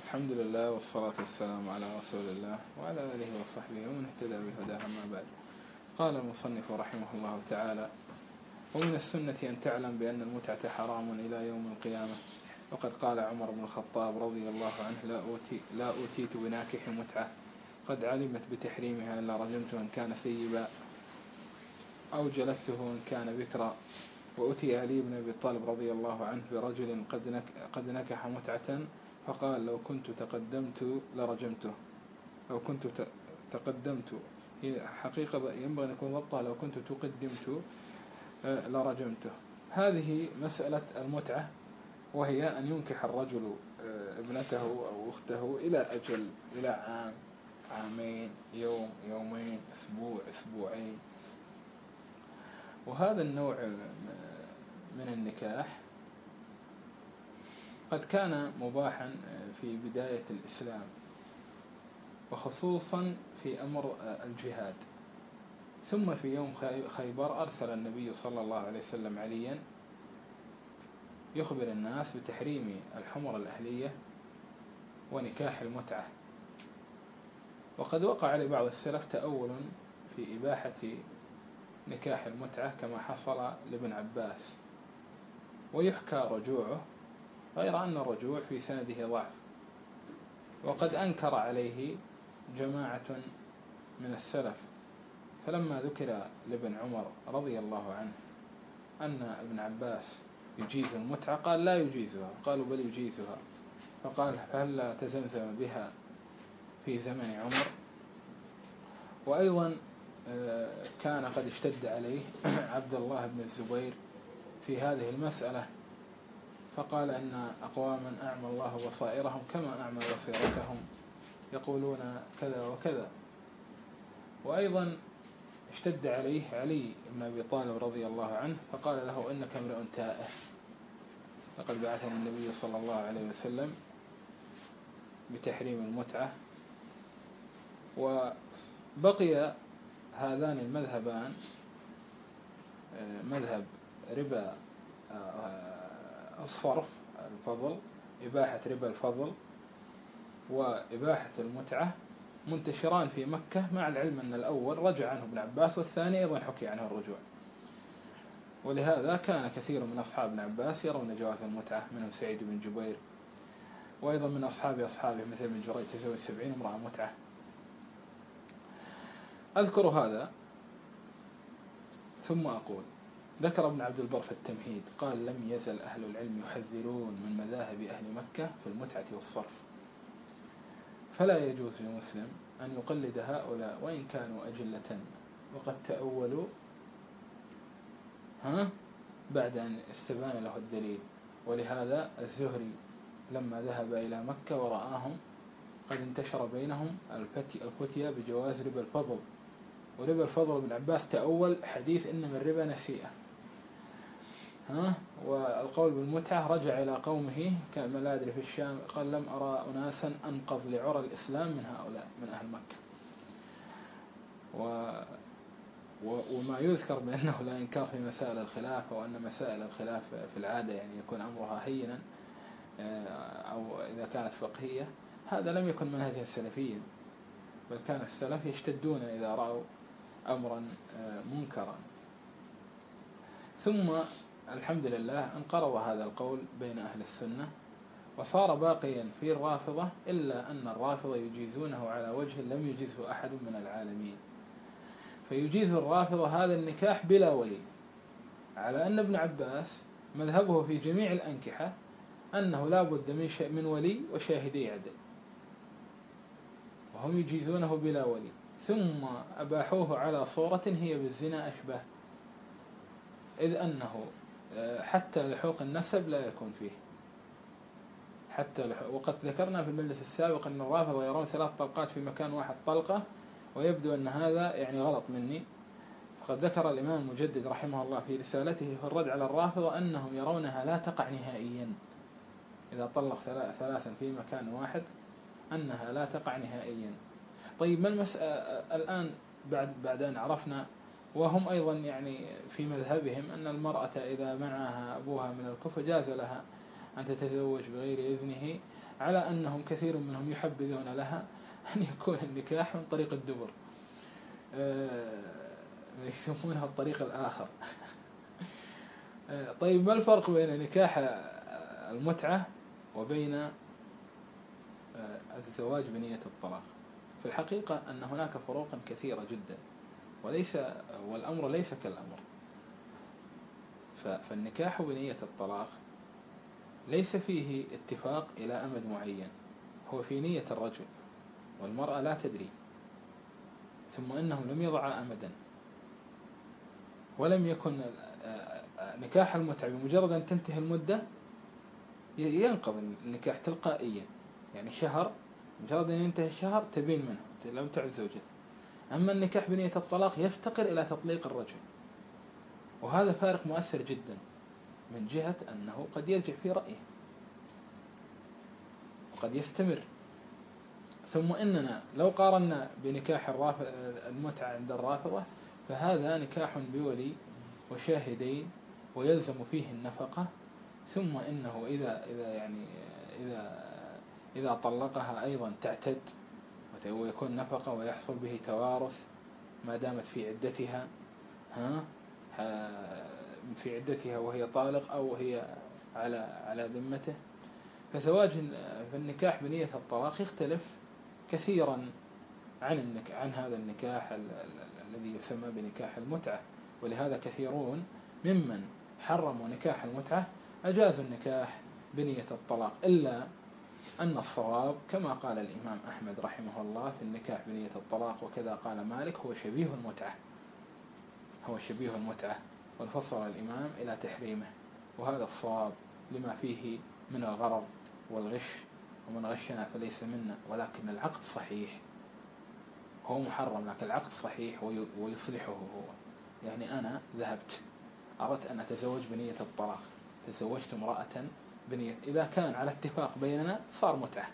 الحمد لله والصلاة والسلام على رسول الله وعلى آله وصحبه ومن اهتدى بهداه. أما بعد، قال المصنف رحمه الله تعالى: ومن السنة أن تعلم بأن المتعة حرام إلى يوم القيامة. وقد قال عمر بن الخطاب رضي الله عنه: لا أوتيت بناكح متعة قد علمت بتحريمها إلا رجمته إن كان ثيبا أو جلدته إن كان بكرا. وأتي علي بن أبي طالب رضي الله عنه برجل قد نكح متعة فقال: لو كنت تقدمت لرجمته. لو كنت تقدمت، هي حقيقة ينبغي أن يكون ضبطها: لو كنت تقدمت لرجمته. هذه مسألة المتعة، وهي أن ينكح الرجل ابنته أو أخته إلى أجل، إلى عام، عامين، يوم، يومين، أسبوع، أسبوعين. وهذا النوع من النكاح قد كان مباحا في بداية الإسلام، وخصوصا في أمر الجهاد. ثم في يوم خيبر أرسل النبي صلى الله عليه وسلم عليا يخبر الناس بتحريم الحمر الأهلية ونكاح المتعة. وقد وقع لبعض السلف تأول في إباحة نكاح المتعة كما حصل لابن عباس، ويحكى رجوعه، غير أن الرجوع في سنده ضعف. وقد أنكر عليه جماعة من السلف، فلما ذكر لابن عمر رضي الله عنه أن ابن عباس يجيز المتعة قال: لا يجيزها. قالوا: بل يجيزها. فقال: فهلا تزمزم بها في زمن عمر. وأيضا كان قد اشتد عليه عبد الله بن الزبير في هذه المسألة، فقال: إن أقواما أعمى الله بصائرهم كما أعمى بصيرتهم، يقولون كذا وكذا. وأيضا اشتد عليه علي بن أبي طالب رضي الله عنه، فقال له: إنك امرئ تائه، لقد بعثني النبي صلى الله عليه وسلم بتحريم المتعة. وبقي هذان المذهبان، مذهب ربا الصرف الفضل، إباحة ربا الفضل وإباحة المتعة، منتشران في مكة، مع العلم أن الأول رجع عنه ابن عباس والثاني أيضا حكي عنه الرجوع. ولهذا كان كثير من أصحاب ابن عباس يرون جواز المتعة، منهم سعيد بن جبير، وأيضا من أصحابه مثل ابن جريج تزوج 70 امرأة متعة. أذكر هذا ثم أقول: ذكر ابن عبد البر في التمهيد قال: لم يزل أهل العلم يحذرون من مذاهب أهل مكة في المتعة والصرف، فلا يجوز للمسلم أن يقلد هؤلاء وإن كانوا أجلة، وقد تأولوا بعد أن استبان له الدليل. ولهذا الزهري لما ذهب إلى مكة ورآهم قد انتشر بينهم الفتية بجواز ربا الفضل. وربا الفضل ابن عباس تأول حديث إنما الربا نسيئة. والقول بالمتعة رجع إلى قومه كما لا أدري في الشام، قال: لم أرى أناسا أنقض لعرى الإسلام من هؤلاء من أهل مكة. وما يذكر بأنه لا إنكار في مسائل الخلاف، وأن مسائل الخلاف في العادة يعني يكون أمرها هينا أو إذا كانت فقهية، هذا لم يكن منهجا سلفيا، بل كان السلف يشتدون إذا رأوا أمرا منكرا. ثم الحمد لله انقرض هذا القول بين أهل السنة، وصار باقيا في الرافضة، إلا أن الرافضة يجيزونه على وجه لم يجيزه أحد من العالمين. فيجيز الرافضة هذا النكاح بلا ولي، على أن ابن عباس مذهبه في جميع الأنكحة أنه لا بد من ولي وشاهدي عدل، وهم يجيزونه بلا ولي، ثم أباحوه على صورة هي بالزنا أشبه، إذ أنه حتى لحوق النسب لا يكون فيه. وقد ذكرنا في المجلس السابق أن الرافضة يرون 3 طلقات في مكان واحد طلقة، ويبدو أن هذا يعني غلط مني. فقد ذكر الإمام المجدد رحمه الله في رسالته في الرد على الرافضة أنهم يرونها لا تقع نهائيا، إذا طلق 3 في مكان واحد أنها لا تقع نهائيا. طيب ما المسألة الآن بعد أن عرفنا، وهم أيضا يعني في مذهبهم أن المرأة إذا منعها أبوها من الكفر جاز لها أن تتزوج بغير إذنه على أنهم كثير منهم يحبذون لها أن يكون النكاح من طريق الدبر، يسمونها الطريق الآخر. طيب ما الفرق بين نكاح المتعة وبين الزواج بنية الطلاق؟ في الحقيقة أن هناك فروقا كثيرة جدا، والأمر ليس كالأمر. فالنكاح بنية الطلاق ليس فيه اتفاق إلى أمد معين، هو في نية الرجل والمرأة لا تدري، ثم أنهم لم يضعا أمدا، ولم يكن نكاح المتعة بمجرد أن تنتهي المدة ينقض النكاح تلقائيا، يعني شهر مجرد أن ينتهي الشهر تبين منه لم تعد زوجته. أما النكاح بنية الطلاق يفتقر إلى تطليق الرجل، وهذا فارق مؤثر جدا، من جهة أنه قد يرجع في رأيه وقد يستمر. ثم إننا لو قارنا بنكاح المتعة عند الرافضة فهذا نكاح بولي وشاهدين ويلزم فيه النفقة، ثم إنه إذا طلقها أيضا تعتد ويكون نفقة ويحصل به توارث ما دامت في عدتها، في عدتها وهي طالق أو هي على ذمته. فزواج في النكاح بنية الطلاق يختلف كثيرا عن هذا النكاح الذي يسمى بنكاح المتعة. ولهذا كثيرون ممن حرموا نكاح المتعة أجازوا النكاح بنية الطلاق، إلا أن الصواب كما قال الإمام أحمد رحمه الله في النكاح بنية الطلاق، وكذا قال مالك، هو شبيه المتعة، والفصل الإمام إلى تحريمه، وهذا الصواب لما فيه من الغرر والغش، ومن غشنا فليس منا. ولكن العقد صحيح، هو محرم لكن العقد صحيح ويصلحه هو. يعني أنا ذهبت أردت أن أتزوج بنية الطلاق، تزوجت امرأة بنية، إذا كان على اتفاق بيننا صار متعة.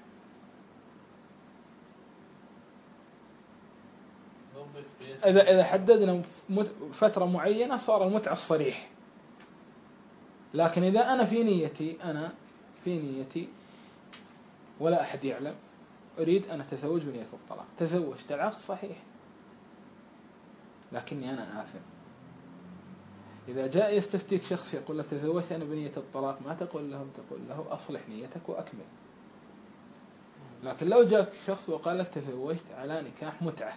إذا حددنا فترة معينة صار المتعة الصريح. لكن إذا أنا في نيتي ولا أحد يعلم أريد أن أتزوج بنية الطلاق، تزوجت، العقد صحيح لكني أنا آثم. إذا جاء يستفتيك شخص يقول لك تزوجت أنا بنية الطلاق، ما تقول له أصلح نيتك وأكمل. لكن لو جاءك شخص وقال لك تزوجت على نكاح متعة،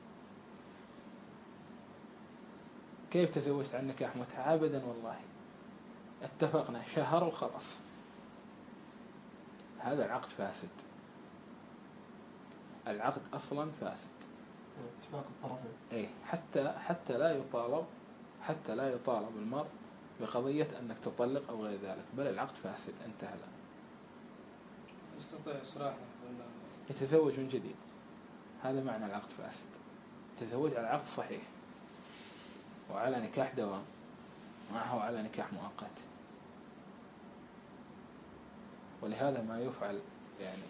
كيف تزوجت عن نكاح متعة؟ أبدا والله، اتفقنا شهر وخلاص، هذا العقد فاسد، العقد أصلا فاسد، اتفاق الطرفين. إيه، حتى لا يطالب المرء بقضية أنك تطلق أو غير ذلك، بل العقد فاسد انتهى الآن. يستطيع إصلاحه ولا يتزوج من جديد، هذا معنى العقد فاسد. تزوج على عقد صحيح وعلى نكاح دوام، معه على نكاح مؤقت. ولهذا ما يفعل يعني،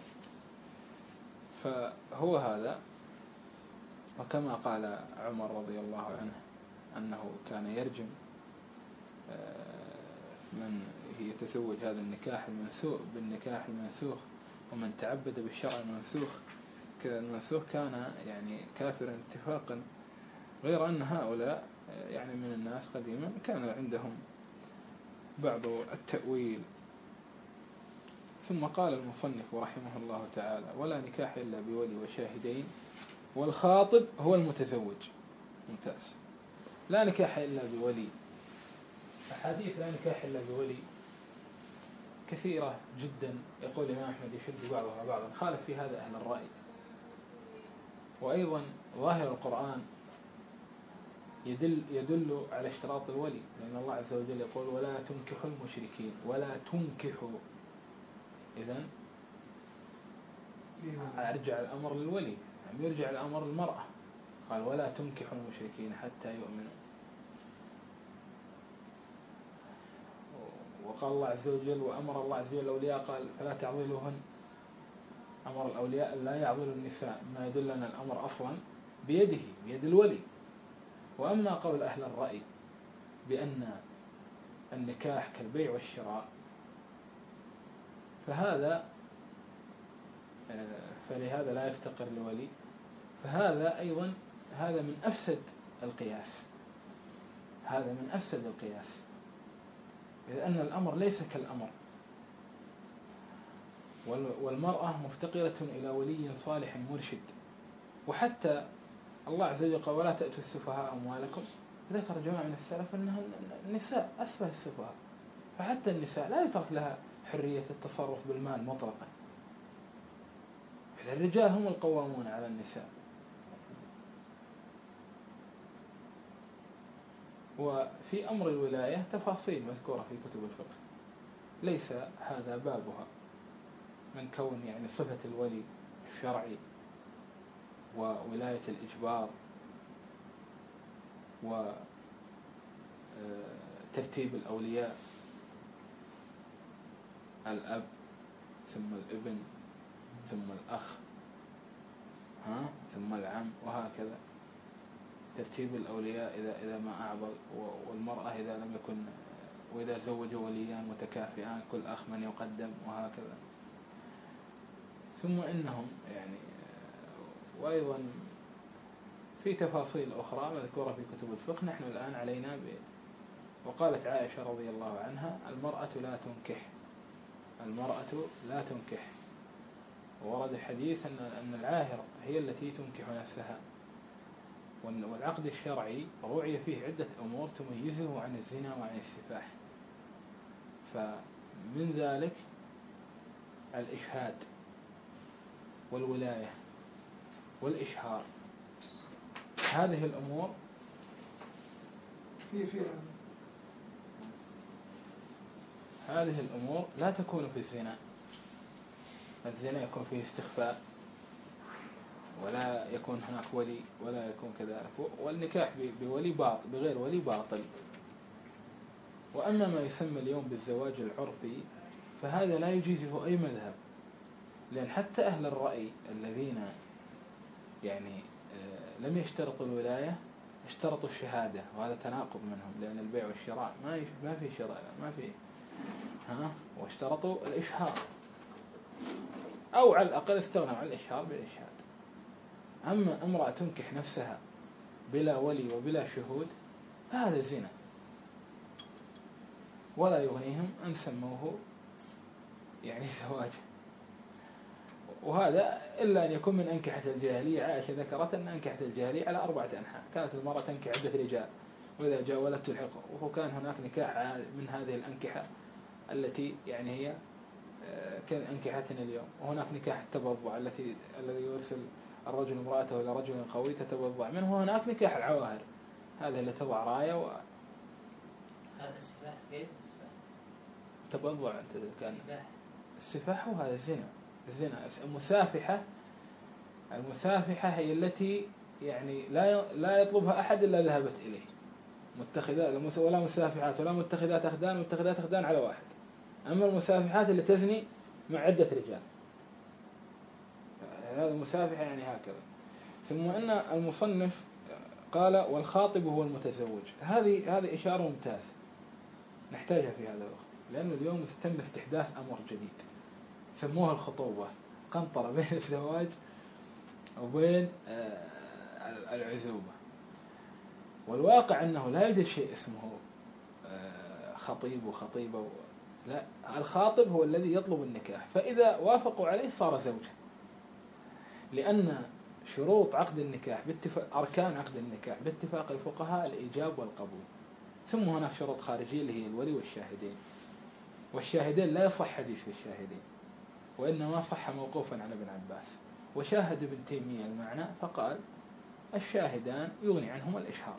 فهو هذا. وكما قال عمر رضي الله عنه أنه كان يرجم من يتزوج هذا النكاح بالنكاح المنسوخ، ومن تعبد بالشرع المنسوخ كان يعني كافرا اتفاقا. غير أن هؤلاء يعني من الناس قديما كان عندهم بعض التأويل. ثم قال المصنف رحمه الله تعالى: ولا نكاح إلا بولي وشاهدين، والخاطب هو المتزوج. ممتاز. لا نكاح إلا بولي. أحاديث لا نكاح إلا بولي كثيرة جدا، يقول الإمام أحمد يشد بعضها بعضا، خالف في هذا أهل الرأي. وأيضا ظاهر القرآن يدل على اشتراط الولي، لأن الله عز وجل يقول: ولا تنكحوا المشركين، ولا تنكحوا. إذن أرجع الأمر للولي، يرجع الأمر للمرأة، قال: ولا تنكحوا المشركين حتى يؤمنوا. وقال الله عز وجل: وأمر الله عز وجل الأولياء قال: فلا تعضلوهن. أمر الأولياء لا يعضلوا النساء، ما يدل أن الأمر أصلا بيد الولي. وأما قول أهل الرأي بأن النكاح كالبيع والشراء، فهذا فلهذا لا يفتقر لولي. فهذا أيضا هذا من أفسد القياس، هذا من أفسد القياس، لأن الأمر ليس كالأمر. والمرأة مفتقرة إلى ولي صالح مرشد. وحتى الله عز وجل قال ولا تأتوا السفهاء أموالكم، ذكر جماعة من السلف أنها النساء أسفه السفهاء، فحتى النساء لا يترك لها حرية التصرف بالمال مطلقا. الرجال هم القوامون على النساء. وفي أمر الولاية تفاصيل مذكورة في كتب الفقه، ليس هذا بابها، من كون يعني صفة الولي الشرعي وولاية الإجبار وترتيب الأولياء، الأب ثم الابن ثم الأخ ثم العم، وهكذا ترتيب الأولياء إذا ما أعضل، والمرأة إذا لم يكن، وإذا زوجوا وليان متكافئان كل أخ من يقدم، وهكذا. ثم إنهم يعني وأيضا في تفاصيل أخرى مذكورة في كتب الفقه نحن الآن علينا وقالت عائشة رضي الله عنها المرأة لا تنكح، المرأة لا تنكح. وورد حديث أن العاهرة هي التي تنكح نفسها. والعقد الشرعي روعي فيه عدة أمور تميزه عن الزنا وعن السفاح، فمن ذلك الإشهاد والولاية والإشهار. هذه الأمور هذه الأمور لا تكون في الزنا. الزنا يكون فيه استخفاء، ولا يكون هناك ولي، ولا يكون كذلك. والنكاح بولي باطل، بغير ولي باطل. وأما ما يسمى اليوم بالزواج العرفي فهذا لا يجيزه أي مذهب، لأن حتى أهل الرأي الذين يعني لم يشترطوا الولاية اشترطوا الشهادة، وهذا تناقض منهم، لأن البيع والشراء ما في شراء، ما في واشترطوا الإشهار، أو على الأقل استغنوا عن الإشهار بالإشهاد. أما امرأة تنكح نفسها بلا ولي وبلا شهود فهذا زنا، ولا يغنيهم أن سموه يعني زواج. وهذا إلا أن يكون من أنكحة الجاهلية. عائشة ذكرت أن أنكحة الجاهلية على 4 أنحاء، كانت المرأة تنكح عدة رجال وإذا جاء ولد تلحقه، وكان هناك نكاح من هذه الأنكحة التي يعني هي كان أنكحتنا اليوم. وهناك نكاح التبضع الذي يرسل الرجل امرأته إلى رجل قوي تتبضع منه، وهناك نكاح العواهر هذا اللي تضع راية هذا السفاح. كيف السفاح؟ تبضع أنت كان السفاح وهذا الزنا. المسافحة هي التي يعني لا يطلبها أحد إلا ذهبت إليه. متخذات ولا مسافحات ولا متخذات أخدان على واحد. أما المسافحات اللي تزني مع عدة رجال، هذا المسافحة يعني هكذا. ثم أن المصنف قال والخاطب هو المتزوج. هذه إشارة ممتازة نحتاجها في هذا الوقت، لأنه اليوم تم استحداث أمر جديد سموها الخطوبة، قنطرة بين الزواج وبين العزوبة. والواقع أنه لا يوجد شيء اسمه خطيب وخطيبة لا، الخاطب هو الذي يطلب النكاح، فإذا وافقوا عليه صار زوجا. لأن شروط عقد النكاح أركان عقد النكاح باتفاق الفقهاء الإيجاب والقبول، ثم هناك شروط خارجية اللي هي الولي والشاهدين. والشاهدين لا يصح حديث في الشاهدين، وإنما صح موقوفا على ابن عباس. وشاهد ابن تيمية المعنى فقال الشاهدان يغني عنهما الإشهار.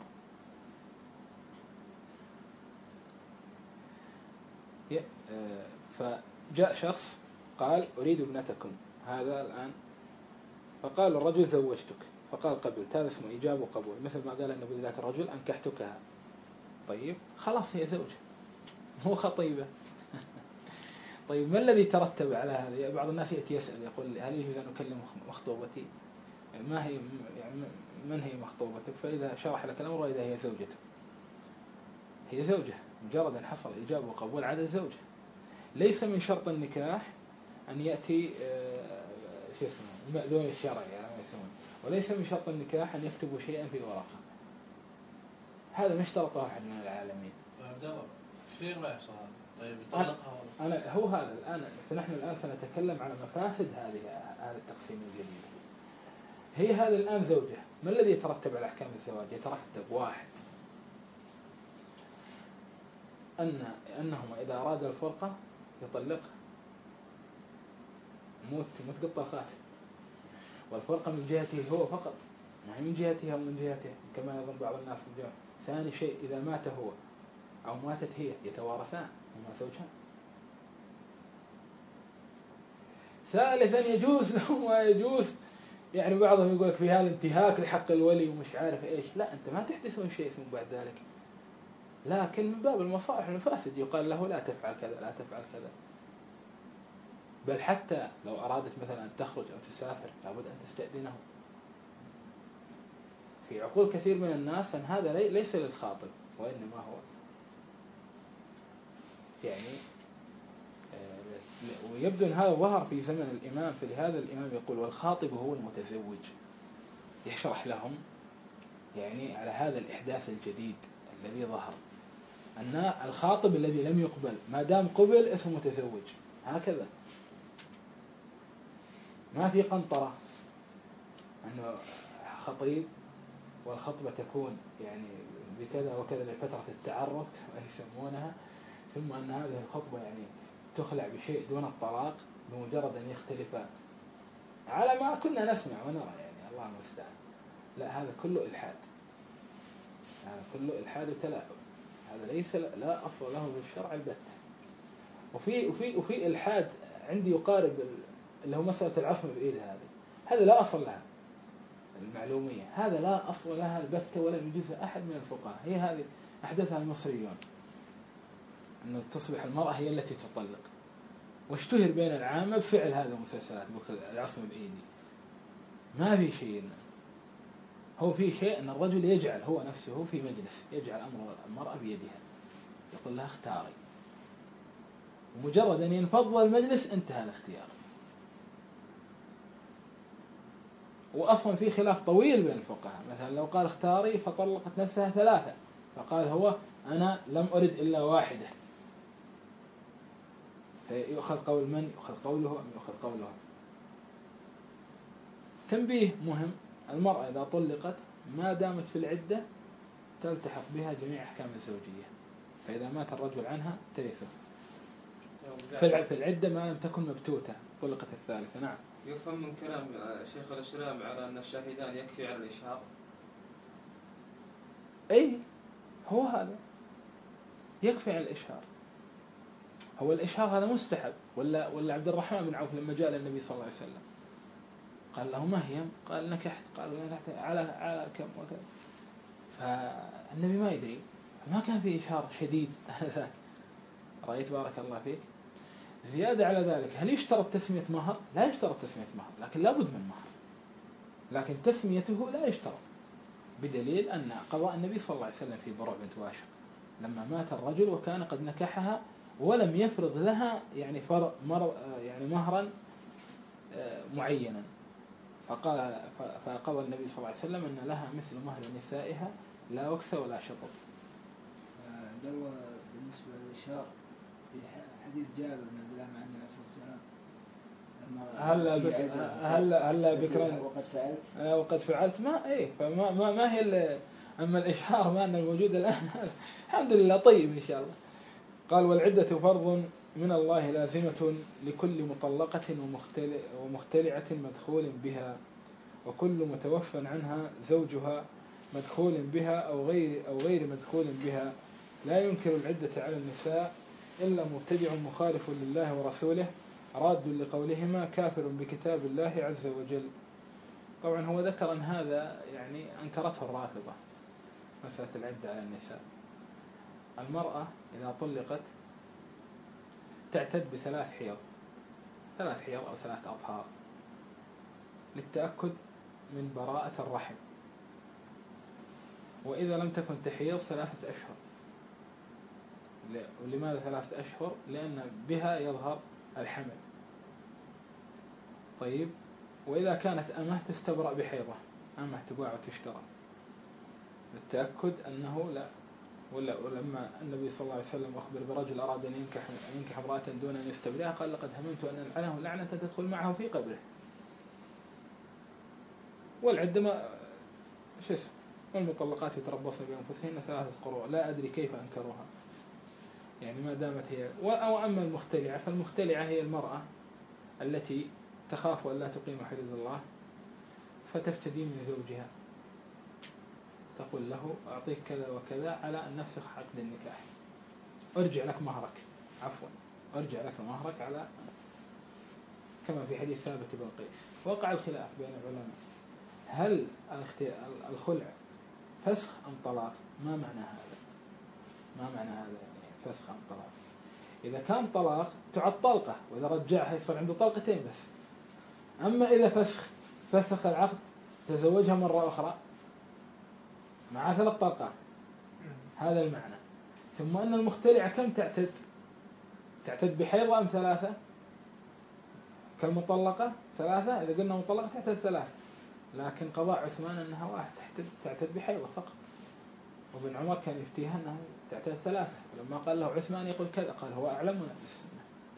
فجاء شخص قال أريد ابنتكم هذا الآن، فقال الرجل زوجتك، فقال قبلت. هذا اسمه إيجاب وقبول، مثل ما قال النبي ذاك الرجل أنكحتكها. طيب خلاص هي زوجة مو خطيبة. طيب ما الذي ترتب على هذا؟ بعض الناس يأتي يسأل يقول هل يجوز أن أكلم مخطوبتي؟ ما هي يعني من هي مخطوبتك؟ فإذا شرح لك الأمر وإذا هي زوجته، هي زوجة مجرد أن حصل إيجاب وقبول عاد الزوجة. ليس من شرط النكاح أن يأتي شو اسمه المأذون الشرعي على ما يسمون. وليس من شرط النكاح أن يكتبوا شيئا في ورقة، هذا ما اشترطه أحد من العالمين. عبد الله كثير ما يحصل هذا. طيب يطلقها أنا هو هذا الآن، فنحن الآن سنتكلم على مفاسد هذا التقسيم الجديد. هي هذا الآن زوجة، ما الذي يترتب على أحكام الزواج؟ يترتب واحد أنهما إذا أراد الفرقة يطلقها، موت قطة خاتم، والفرقة من جهته هو فقط، ما هي من جهتها ومن جهته كما يظن بعض الناس من جهته. ثاني شيء إذا مات هو أو ماتت هي يتوارثان هما زوجان. ثالثا يجوز له ما يجوز، يعني بعضهم يقول لك في هذا انتهاك لحق الولي ومش عارف ايش. لا، انت ما تحدثون شيء ثم بعد ذلك، لكن من باب المصالح والمفاسد يقال له لا تفعل كذا لا تفعل كذا. بل حتى لو أرادت مثلا أن تخرج أو تسافر لابد أن تستأذنه. في عقول كثير من الناس أن هذا ليس للخاطب وإنما هو يعني ويبدو أن هذا ظهر في زمن الإمام. فلهذا الإمام يقول والخاطب هو المتزوج، يشرح لهم يعني على هذا الإحداث الجديد الذي ظهر، أن الخاطب الذي لم يقبل ما دام قبل اسمه متزوج. هكذا ما في قنطرة أنه خطيب والخطبة تكون يعني بكذا وكذا لفترة التعرف كما يسمونها، ثم أن هذه الخطبة يعني تخلع بشيء دون الطلاق بمجرد أن يختلفا على ما كنا نسمع ونرى، يعني الله المستعان. لا، هذا كله إلحاد، هذا كله إلحاد وتلاعب، هذا ليس لا أصل له بالشرع البتة. وفي إلحاد عندي يقارب اللي هو مسألة العصمة بإيد، هذا لا أصل لها المعلومية، هذا لا أصل لها البتة ولا يجوز أحد من الفقهاء. هي هذه أحدثها المصريون، أن تصبح المرأة هي التي تطلق، واشتهر بين العامة بفعل هذه المسلسلات العصمة بإيدي. ما في شيء، هو في شيء أن الرجل يجعل هو نفسه في مجلس يجعل أمر المرأة بيدها، يقول لها اختاري، ومجرد أن ينفض المجلس انتهى الاختيار. وأصلا في خلاف طويل بين الفقهاء، مثلا لو قال اختاري فطلقت نفسها 3 فقال هو أنا لم أرد إلا واحدة، فيؤخذ قول من؟ يؤخذ قوله أم يؤخذ قوله؟ تنبيه مهم: المرأة إذا طلقت ما دامت في العدة تلتحق بها جميع أحكام الزوجية، فإذا مات الرجل عنها ترثه في العدة ما لم تكن مبتوتة طلقت الثالثة. نعم. يفهم من كلام شيخ الإسلام على أن الشاهدان يكفي على الإشهار. أي هو هذا يكفي على الإشهار. هو الإشهار هذا مستحب، ولا عبد الرحمن بن عوف لما جاء للنبي صلى الله عليه وسلم قال له ما هي؟ قال نكحت. قال نكحت على كم وكذا، فالنبي ما يدري، ما كان في إشهار شديد. رأيت بارك الله فيك. زيادة على ذلك، هل يشترط تسمية مهر؟ لا يشترط تسمية مهر، لكن لابد من مهر، لكن تسميته لا يشترط، بدليل أن قضاء النبي صلى الله عليه وسلم في بروع بنت واشق لما مات الرجل وكان قد نكحها ولم يفرض لها يعني يعني مهرا معينا، فقضى النبي صلى الله عليه وسلم أن لها مثل مهر نسائها لا وكس ولا شطط. لو بالنسبة للإشهار في حديث جابر بن عبد الله مع النبي صلى الله عليه وسلم هلا بكرا وقد فعلت ما فما هي أما الإشهار ما أن الموجود الآن الحمد لله طيب إن شاء الله. قال والعدة فرض من الله لازمة لكل مطلقة ومختلعة مدخول بها، وكل متوفى عنها زوجها مدخول بها أو غير مدخول بها، لا ينكر العدة على النساء إلا مبتدع مخالف لله ورسوله راد لقولهما كافر بكتاب الله عز وجل. طبعا هو ذكر أن هذا يعني أنكرته الرافضة، مسألة العدة على النساء. المرأة إذا طلقت تعتد ب3 حيض، 3 حيض أو 3 أطهار للتأكد من براءة الرحم، وإذا لم تكن تحيض 3 أشهر. ولماذا 3 أشهر؟ لأن بها يظهر الحمل. طيب، وإذا كانت أمه تستبرأ بحيضة، أمه تباع وتشترى للتأكد أنه لا. ولما النبي صلى الله عليه وسلم أخبر برجل أراد أن ينكح امرأة دون أن يستبرئها قال لقد هممت أن ألعنه لعنة تدخل معه في قبره. والعدة ما شو اسمه، والمطلقات يتربصن بأنفسهن 3 قروء لا أدري كيف أنكروها، يعني ما دامت هي. وأما المختلعة فالمختلعة هي المرأة التي تخاف أن لا تقيم حدود الله فتفتدي من زوجها، تقول له أعطيك كذا وكذا على أن نفسخ عقد النكاح، أرجع لك مهرك، عفوا أرجع لك مهرك، على كما في حديث ثابت بن قيس. وقع الخلاف بين العلماء هل الخلع فسخ أم طلاق؟ ما معنى هذا؟ ما معنى هذا يعني فسخ أم طلاق؟ إذا كان طلاق تعد طلقة، وإذا رجعها يصير عنده طلقتين بس. أما إذا فسخ العقد تزوجها مرة أخرى مع 3 طلقات، هذا المعنى. ثم أن المختلعة كم تعتد بحيضة أم 3؟ كالمطلقة 3، إذا قلنا مطلقة تعتد 3، لكن قضاء عثمان أنها 1 تعتد بحيضة فقط، وابن عمر كان يفتيها أنها تعتد 3. لما قال له عثمان يقول كذا قال هو أعلمنا بالسنة.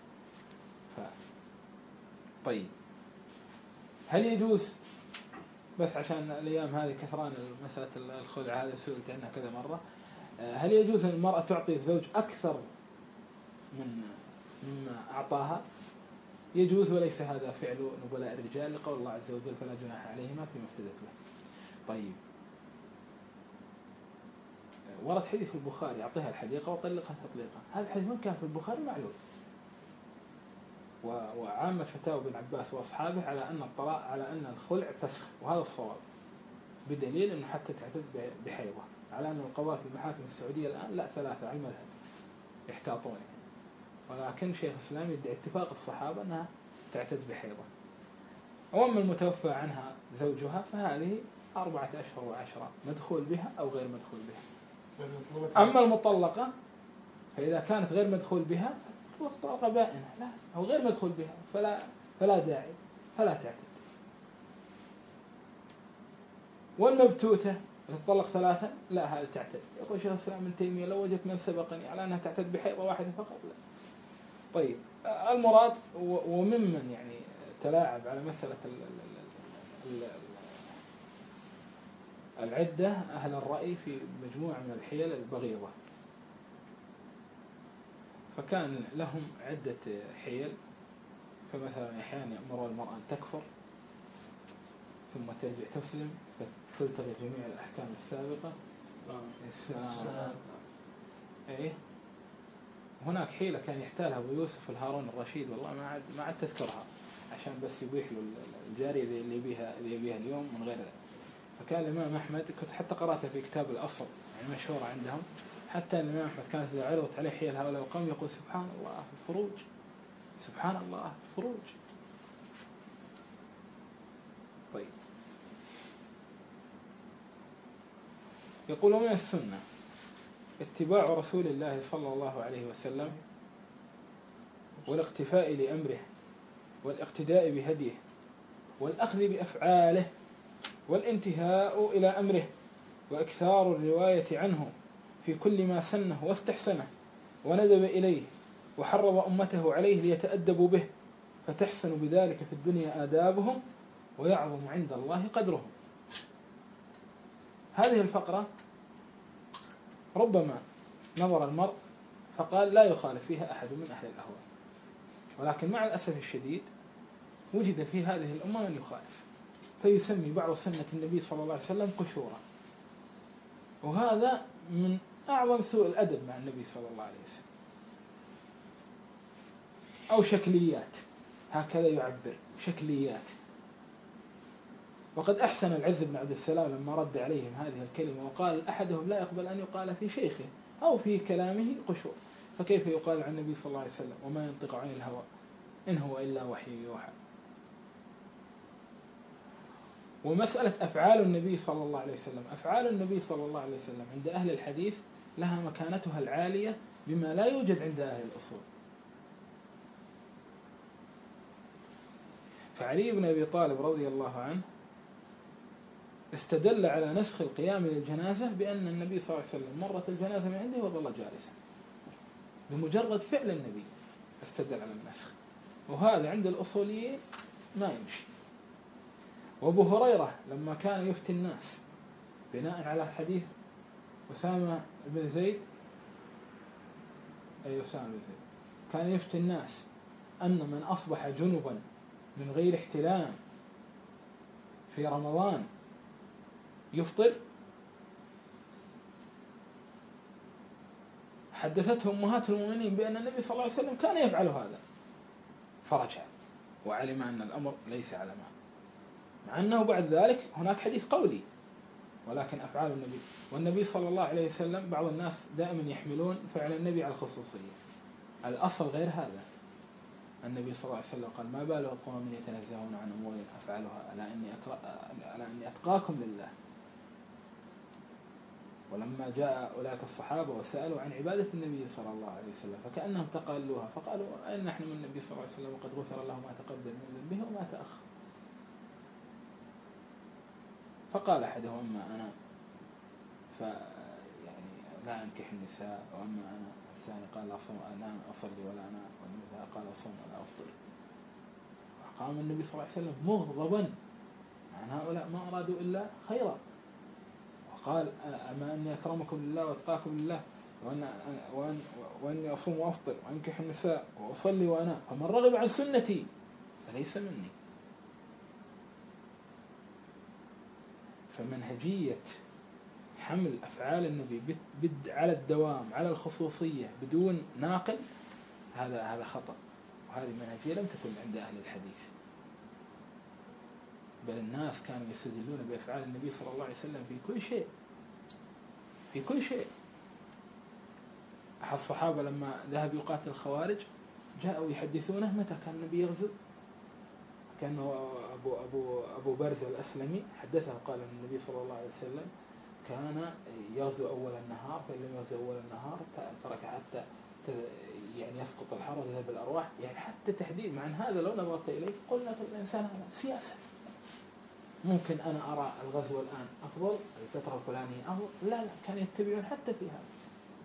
طيب هل يجوز، بس عشان الأيام هذه كثران مسألة الخلع هذه سئلت عنها كذا مرة، هل يجوز أن المرأة تعطي الزوج أكثر مما أعطاها؟ يجوز، وليس هذا فعل نبلاء الرجال لقول الله عز وجل فلا جناح عليهما فيما افتدت به. طيب ورد حديث في البخاري يعطيها الحديقة وطلقها تطليقا، هذا الحديث من كان في البخاري معلول، وعامة فتاوى ابن عباس وأصحابه على أن الطلاق على أن الخلع فسخ، وهذا الصواب، بدليل أنه حتى تعتد بحيضة، على أن القضاء في المحاكم السعودية الآن لا 3 على المذهب يحتاطون، ولكن شيخ الإسلام يدعي اتفاق الصحابة أنها تعتد بحيضة. وأما المتوفى عنها زوجها فهذه 4 أشهر و10 مدخول بها أو غير مدخول بها. أما المطلقة فإذا كانت غير مدخول بها طلقة بائنة، لا أو غير مدخول بها فلا داعي، فلا تعتد. والمبتوتة تطلق 3 لا هذا تعتد. يقول شيخ الإسلام ابن تيمية لو وجدت من سبقني على أنها تعتد بحيضة واحدة فقط لا. طيب المراد وممن يعني تلاعب على مسألة العدة أهل الرأي في مجموعة من الحيل البغيضة، فكان لهم عدة حيل. فمثلا أحيانا يأمرون المرأة أن تكفر ثم ترجع تسلم فتلتغي جميع الأحكام السابقة. إيه هناك حيلة كان يحتالها أبو يوسف الهارون الرشيد، والله ما عاد تذكرها، عشان بس يبيح له الجارية اللي يبيها اليوم من غير ذلك. فكان الإمام أحمد كنت حتى قرأتها في كتاب الأصل يعني مشهورة عندهم، حتى الإمام أحمد كانت إذا عرضت عليه حيل هؤلاء القوم يقول سبحان الله الفروج، سبحان الله الفروج. طيب يقول من السنة اتباع رسول الله صلى الله عليه وسلم والاقتفاء لأمره والاقتداء بهديه والأخذ بأفعاله والانتهاء إلى أمره وإكثار الرواية عنه في كل ما سنه واستحسنه وندب إليه وحرض أمته عليه ليتأدبوا به، فتحسن بذلك في الدنيا آدابهم ويعظم عند الله قدرهم. هذه الفقرة ربما نظر المرء فقال لا يخالف فيها أحد من أهل الأهواء، ولكن مع الأسف الشديد وجد في هذه الأمة من يخالف، فيسمي بعض سنة النبي صلى الله عليه وسلم قشورا، وهذا من أعظم سوء الأدب مع النبي صلى الله عليه وسلم. أو شكليات، هكذا يعبر شكليات. وقد أحسن العز بن عبد السلام لما رد عليهم هذه الكلمة وقال أحدهم لا يقبل أن يقال في شيخه أو في كلامه قشور، فكيف يقال عن النبي صلى الله عليه وسلم وما ينطق عن الهوى إن هو إلا وحي يوحى. ومسألة أفعال النبي صلى الله عليه وسلم، أفعال النبي صلى الله عليه وسلم عند أهل الحديث لها مكانتها العالية بما لا يوجد عند أهل الأصول. فعلي بن أبي طالب رضي الله عنه استدل على نسخ القيام للجنازة بأن النبي صلى الله عليه وسلم مرت الجنازة من عنده وظل جالسا، بمجرد فعل النبي استدل على النسخ، وهذا عند الأصوليين ما يمشي. وأبو هريرة لما كان يفتي الناس بناء على حديث أسامة بن زيد، أسامة بن زيد كان يفتي الناس أن من أصبح جنبا من غير احتلام في رمضان يفطر، حدثته أمهات المؤمنين بأن النبي صلى الله عليه وسلم كان يفعل هذا، فرجع وعلم أن الأمر ليس على ما، مع أنه بعد ذلك هناك حديث قولي ولكن أفعال النبي. والنبي صلى الله عليه وسلم بعض الناس دائما يحملون فعل النبي على الخصوصية، الأصل غير هذا. النبي صلى الله عليه وسلم قال: ما بال أقوام يتنزهون عن أمور أفعلها ألا إني أتقاكم لله. ولما جاء أولئك الصحابة وسألوا عن عبادة النبي صلى الله عليه وسلم فكأنهم تقالوها، فقالوا: أين نحن من النبي صلى الله عليه وسلم وقد غفر له ما تقدم من ذنبه وما تأخر. فقال أحدهم: أما أنا يعني لا أنكح النساء، وأما أنا. الثاني قال: لا أصلي ولا أنا. والثالث قال: أصوم ولا أفطر. فقام النبي صلى الله عليه وسلم مغضبا عن هؤلاء ما أرادوا إلا خيرا، وقال: أما أني أكرمكم لله وأتقاكم لله وأني أصوم وأفطر وأنكح النساء وأصلي وأنا، فمن رغب عن سنتي فليس مني. فمنهجية حمل أفعال النبي على الدوام على الخصوصية بدون ناقل هذا خطأ، وهذه منهجية لم تكن عند أهل الحديث، بل الناس كانوا يستدلون بأفعال النبي صلى الله عليه وسلم في كل شيء. أحد الصحابة لما ذهب يقاتل الخوارج جاءوا يحدثونه متى كان النبي يغزو، كان أبو برزة الأسلمي حدثه قال أن النبي صلى الله عليه وسلم كان يغزو أول النهار، فإن لم يغزو أول النهار ترك حتى يعني يسقط الحر وتذهب الأرواح، يعني حتى تحديد. مع هذا لو نظرت إليه قلنا الإنسان هذا سياسة، ممكن أنا أرى الغزو الآن أفضل، الفترة الفلانية أفضل، لا كان يتبعون حتى في هذا.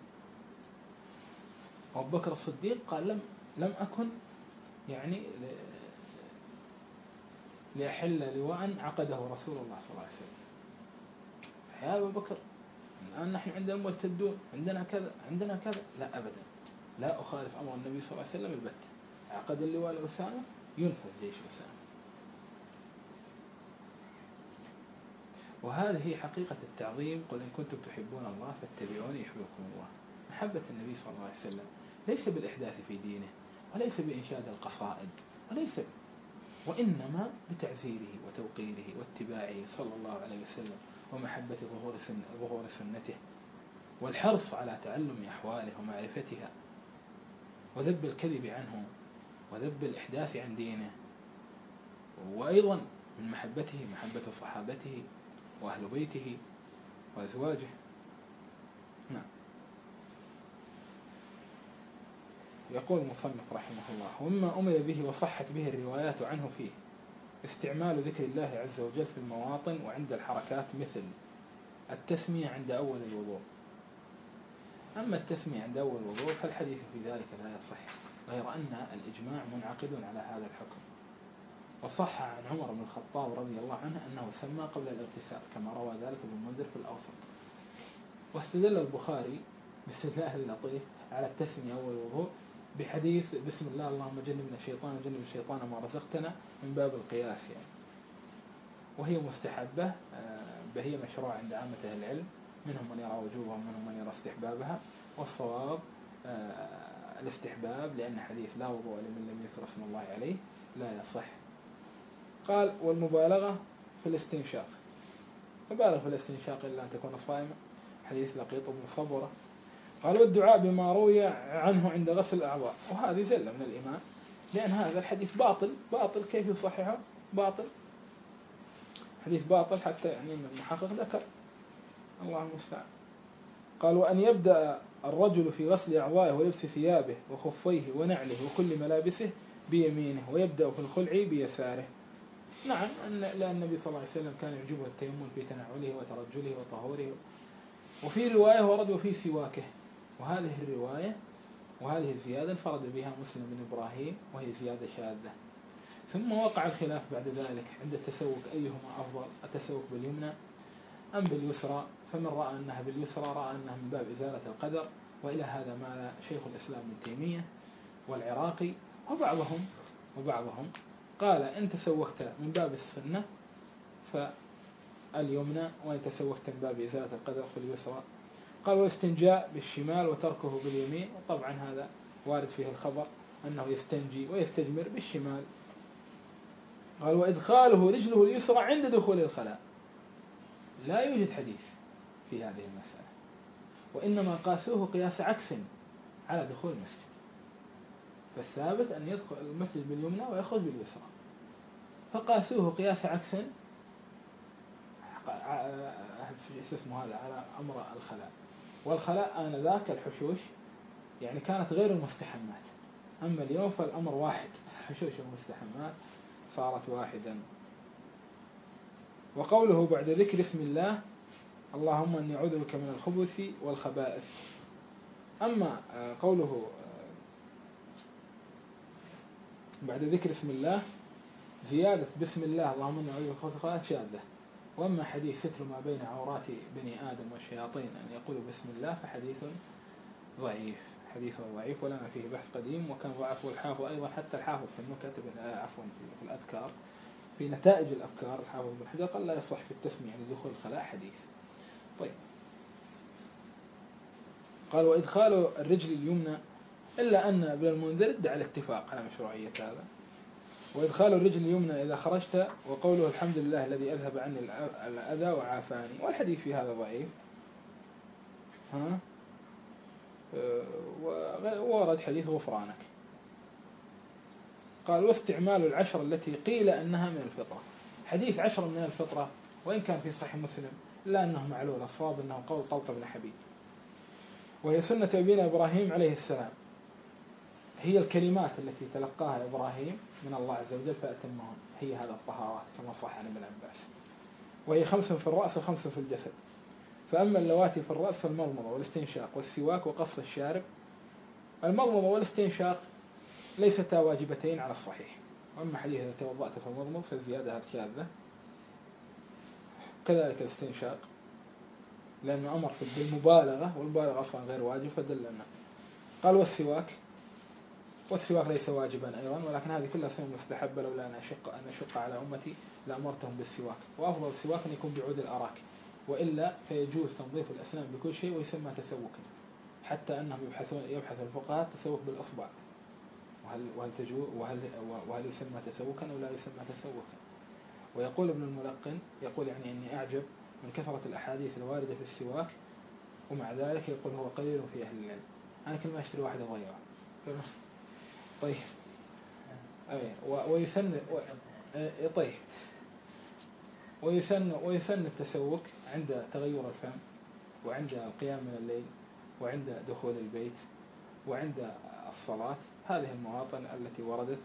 وأبو بكر الصديق قال: لم أكن يعني ليحل لواء عقده رسول الله صلى الله عليه وسلم. يا أبو بكر الآن نحن عندنا مرتدون، عندنا كذا، لا أبدا، لا أخالف أمر النبي صلى الله عليه وسلم البتة. عقد اللواء لأسامة ينفذ جيش أسامة. وهذه هي حقيقة التعظيم. قل إن كنتم تحبون الله فاتبعوني يحببكم الله. محبة النبي صلى الله عليه وسلم ليس بالإحداث في دينه، وليس بإنشاد القصائد، وإنما بتعزيره وتوقيره واتباعه صلى الله عليه وسلم، ومحبة ظهور سنته، والحرص على تعلم أحواله ومعرفتها، وذب الكذب عنه، وذب الإحداث عن دينه. وأيضا من محبته محبة صحابته وأهل بيته وأزواجه. نعم. يقول المصنف رحمه الله: ومما أمر به وصحت به الروايات عنه فيه استعمال ذكر الله عز وجل في المواطن وعند الحركات، مثل التسمية عند أول الوضوء. أما التسمية عند أول الوضوء فالحديث في ذلك لا يصح، غير أن الإجماع منعقد على هذا الحكم. وصح عن عمر بن الخطاب رضي الله عنه أنه سمى قبل الاغتسال، كما روى ذلك ابن المنذر في الأوسط. واستدل البخاري باستدلال اللطيف على التسمية أول الوضوء بحديث: بسم الله اللهم جنبنا الشيطان وجنب الشيطان ما رزقتنا، من باب القياس يعني. وهي مستحبة، هي مشروع عند عامة أهل العلم، منهم من يرى وجوبها ومنهم من يرى استحبابها، والصواب الاستحباب، لأن حديث لا وضوء لمن لم يذكر اسم الله عليه لا يصح. قال: والمبالغة في الاستنشاق، مبالغ في الاستنشاق إلا أن تكون صائمة، حديث لقيط بن صبرة. قال: والدعاء بما روي عنه عند غسل الأعضاء، وهذه زلة من الإمام، لأن هذا الحديث باطل كيف يصححه؟ باطل، حديث باطل، حتى يعني المحقق ذكر، الله المستعان. قال: وأن يبدأ الرجل في غسل أعضائه ولبس ثيابه وخفيه ونعله وكل ملابسه بيمينه، ويبدأ في الخلع بيساره، نعم، لأن النبي صلى الله عليه وسلم كان يعجبه التيمم في تنعله وترجله وطهوره. وفي رواية ورد وفي سواكه، وهذه الرواية وهذه الزيادة انفرد بها مسلم بن إبراهيم، وهي زيادة شاذة. ثم وقع الخلاف بعد ذلك عند التسوك أيهما أفضل، التسوك باليمنى أم باليسرى؟ فمن رأى أنها باليسرى رأى أنها من باب إزالة القدر، وإلى هذا مال شيخ الإسلام ابن تيمية والعراقي، وبعضهم قال إن تسوكت من باب السنة فاليمنى، وإن تسوكت من باب إزالة القدر فاليسرى. قال والاستنجاء بالشمال وتركه باليمين، وطبعا هذا وارد فيه الخبر أنه يستنجي ويستجمر بالشمال. قال وإدخاله رجله اليسرى عند دخول الخلاء، لا يوجد حديث في هذه المسألة، وإنما قاسوه قياس عكس على دخول المسجد، فالثابت أن يدخل المسجد باليمنى ويخرج باليسرى، فقاسوه قياس عكس على أمر الخلاء. والخلاء آنذاك الحشوش يعني كانت غير المستحمات، أما اليوم فالأمر واحد، الحشوش والمستحمات صارت واحدا. وقوله بعد ذكر اسم الله اللهم أني أعوذ بك من الخبث والخبائث. أما قوله بعد ذكر اسم الله زيادة بسم الله اللهم أني أعوذ بك من الخبث والخبائث شاذة. وأما حديث ستر ما بين عورات بني آدم والشياطين أن يقولوا بسم الله فحديث ضعيف ولنا فيه بحث قديم، وكان ضعفه الحافظ أيضا، حتى الحافظ في المكاتب في الأذكار في نتائج الأفكار الحافظ بن حجر قال لا يصح في التسمية يعني دخول الخلاء حديث. طيب، قال وإدخال الرجل اليمنى، إلا أن ابن المنذر ادعى الاتفاق على مشروعية هذا. وإدخال الرجل اليمنى إذا خرجت، وقوله الحمد لله الذي أذهب عني الأذى وعافاني، والحديث في هذا ضعيف. وورد حديث غفرانك. قال واستعمال العشر التي قيل أنها من الفطرة، حديث 10 من الفطرة وإن كان في صحيح مسلم لا أنه معلول، الصواب أنه قول طلق بن حبيب، وهي سنة أبينا إبراهيم عليه السلام، هي الكلمات التي تلقاها إبراهيم من الله عز وجل فأتمهن، هي هذا الطهارات كما صح عن ابن عباس، وهي 5 في الرأس و5 في الجسد. فأما اللواتي في الرأس فالمضمضة والاستنشاق والسواك وقص الشارب. المضمضة والاستنشاق ليستا واجبتين على الصحيح، وأما حديث إذا توضأت فالمضمض فالزيادة هذه شاذة. كذلك الاستنشاق لأنه أمر في بالمبالغة، والمبالغة أصلا غير واجب فدلنا. قال والسواك ليس واجبا أيضا، ولكن هذه كلها سنة مستحبة، لولا أن أشق على أمتي لأمرتهم بالسواك. وأفضل السواك أن يكون بعود الأراك، وإلا فيجوز تنظيف الأسنان بكل شيء ويسمى تسوكا، حتى أنهم يبحث الفقهاء التسوك بالأصبع، وهل يسمى تسوكا أو لا يسمى تسوكا. ويقول ابن الملقن يقول يعني أني أعجب من كثرة الأحاديث الواردة في السواك، ومع ذلك يقول هو قليل في أهل العلم. أنا كل ما أشتري واحد أضيعه. طيب، ويسن التسوك عند تغير الفم، وعند القيام من الليل، وعند دخول البيت، وعند الصلاة. هذه المواطن التي وردت.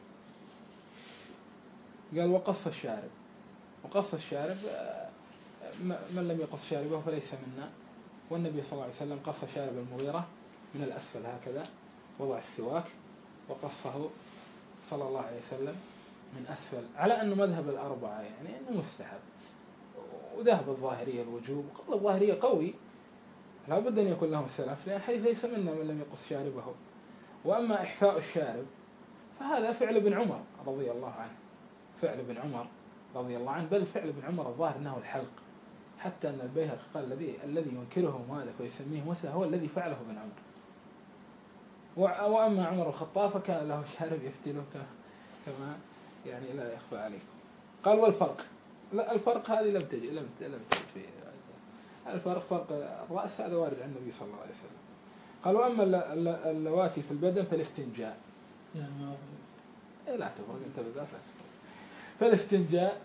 قال وقص الشارب، وقص الشارب من لم يقص شاربه فليس منا. والنبي صلى الله عليه وسلم قص شارب المغيرة من الأسفل هكذا، وضع السواك وقصه صلى الله عليه وسلم من أسفل، على أنه مذهب الأربعة يعني أنه مستحب. وذهب الظاهرية الوجوب، قبل الظاهرية قوي لا بد أن يكون لهم السلف، لأن حيث ليس منا من لم يقص شاربه. وأما إحفاء الشارب فهذا فعل ابن عمر رضي الله عنه، فعل ابن عمر رضي الله عنه، بل فعل ابن عمر الظاهر أنه الحلق، حتى أن البيهقي قال الذي ينكره مالك ويسميه مثله هو الذي فعله ابن عمر. وأما عمر الخطاب فكان له شارب يفتله كما يعني لا يخفى عليكم. قال والفرق، لا الفرق هذه لم تجد فيه الفرق، فرق الرأس هذا وارد عن النبي صلى الله عليه وسلم. قال وأما اللواتي في البدن فالاستنجاء، لا تفرق انت بالذات لا تفرق. فالاستنجاء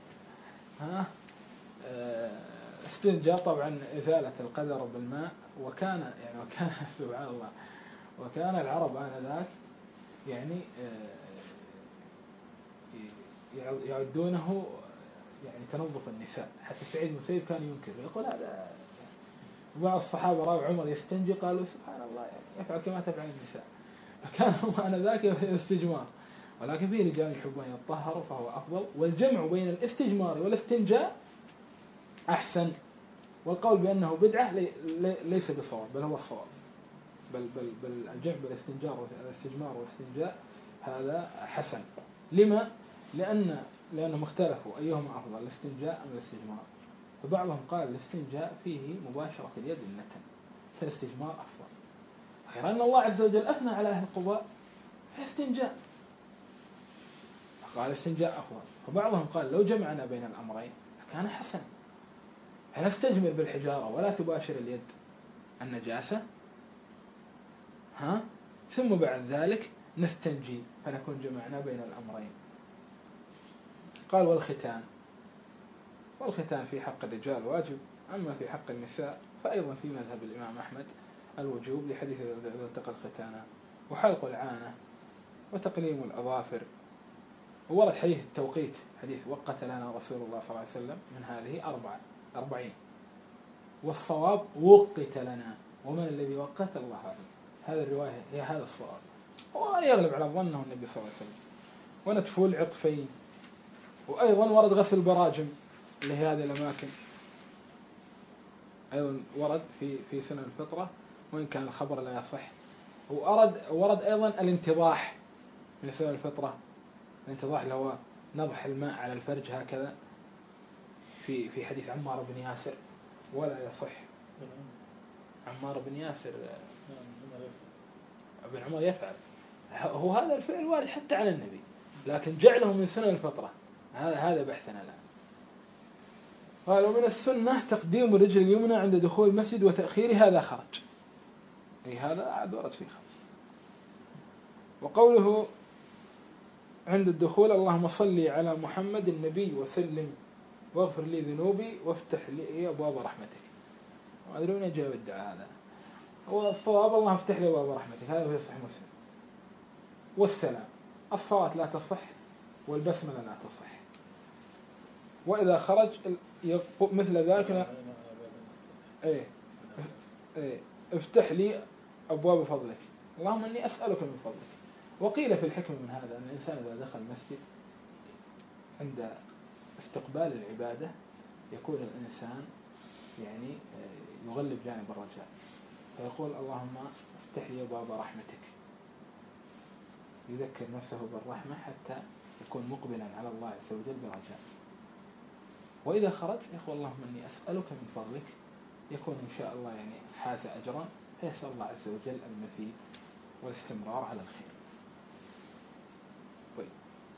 استنجاء طبعا إزالة القدر بالماء. وكان سبحان الله، وكان العرب آنذاك يعني يعدونه يعني تنظف النساء، حتى سعيد المسيب كان ينكر يقول هذا. بعض الصحابة رأوا عمر يستنجي قالوا سبحان الله يعني يفعل كما تفعل النساء، فكان آنذاك الاستجمار. ولكن في رجال يحبون يتطهروا فهو أفضل، والجمع بين الاستجمار والاستنجاء أحسن. والقول بأنه بدعة ليس بصواب بل هو الصواب، بل الجمع بالاستجمار والاستنجاء هذا حسن. لما؟ لأنهم اختلفوا أيهما أفضل الاستنجاء أم الاستجمار. فبعضهم قال الاستنجاء فيه مباشرة اليد النتن فالاستجمار أفضل، غير أن الله عز وجل أثنى على أهل قباء في استنجاء قال الاستنجاء أفضل. فبعضهم قال لو جمعنا بين الأمرين كان حسنا، فنستجمر بالحجارة ولا تباشر اليد النجاسة ثم بعد ذلك نستنجي فنكون جمعنا بين الأمرين. قال والختان في حق الرجال واجب، أما في حق النساء فأيضا في مذهب الإمام أحمد الوجوب لحديث إذا التقى الختانان، وحلق العانة وتقليم الأظافر. وورد حديث التوقيت، حديث وقت لنا رسول الله صلى الله عليه وسلم من هذه 40، والصواب وقت لنا، ومن الذي وقت الله أعلم. هذه الرواية هي هذا الصواب، ويغلب على ظنه النبي صلى الله عليه وسلم. ونتفو العطفين، وأيضا ورد غسل البراجم اللي هي هذه الأماكن، أيضا ورد في سنة الفطرة وإن كان الخبر لا يصح. ورد أيضا الانتضاح من سنة الفطرة، الانتضاح اللي هو نضح الماء على الفرج هكذا في حديث عمار بن ياسر ولا يصح. عمار بن ياسر ابن عمر يفعل هو هذا الفعل وارد حتى على النبي، لكن جعله من سنة الفطرة هذا بحثنا الآن. قال ومن السنة تقديم الرجل اليمنى عند دخول المسجد وتأخيره، هذا خرج، أي هذا عاد ورد فيه خرج. وقوله عند الدخول اللهم صل على محمد النبي وسلم واغفر لي ذنوبي وافتح لي أبواب رحمتك. ما أدري من أجاب الدعاء هذا، هو الصواب اللهم افتح لي أبواب رحمتك، هذا في صحيح مسلم. والسلام، الصلاة لا تصح والبسملة لا تصح. وإذا خرج مثل ذلك افتح لي أبواب فضلك، اللهم إني أسألك من فضلك. وقيل في الحكم من هذا أن الإنسان إذا دخل المسجد عند استقبال العبادة يكون الإنسان يعني يغلب جانب الرجاء، فيقول اللهم افتح لي أبواب رحمتك، يذكر نفسه بالرحمة حتى يكون مقبلا على الله عز وجل برجاء. وإذا خرج يقول اللهم إني أسألك من فضلك، يكون إن شاء الله يعني حاز أجرا، فيسأل الله عز وجل المزيد والاستمرار على الخير. طيب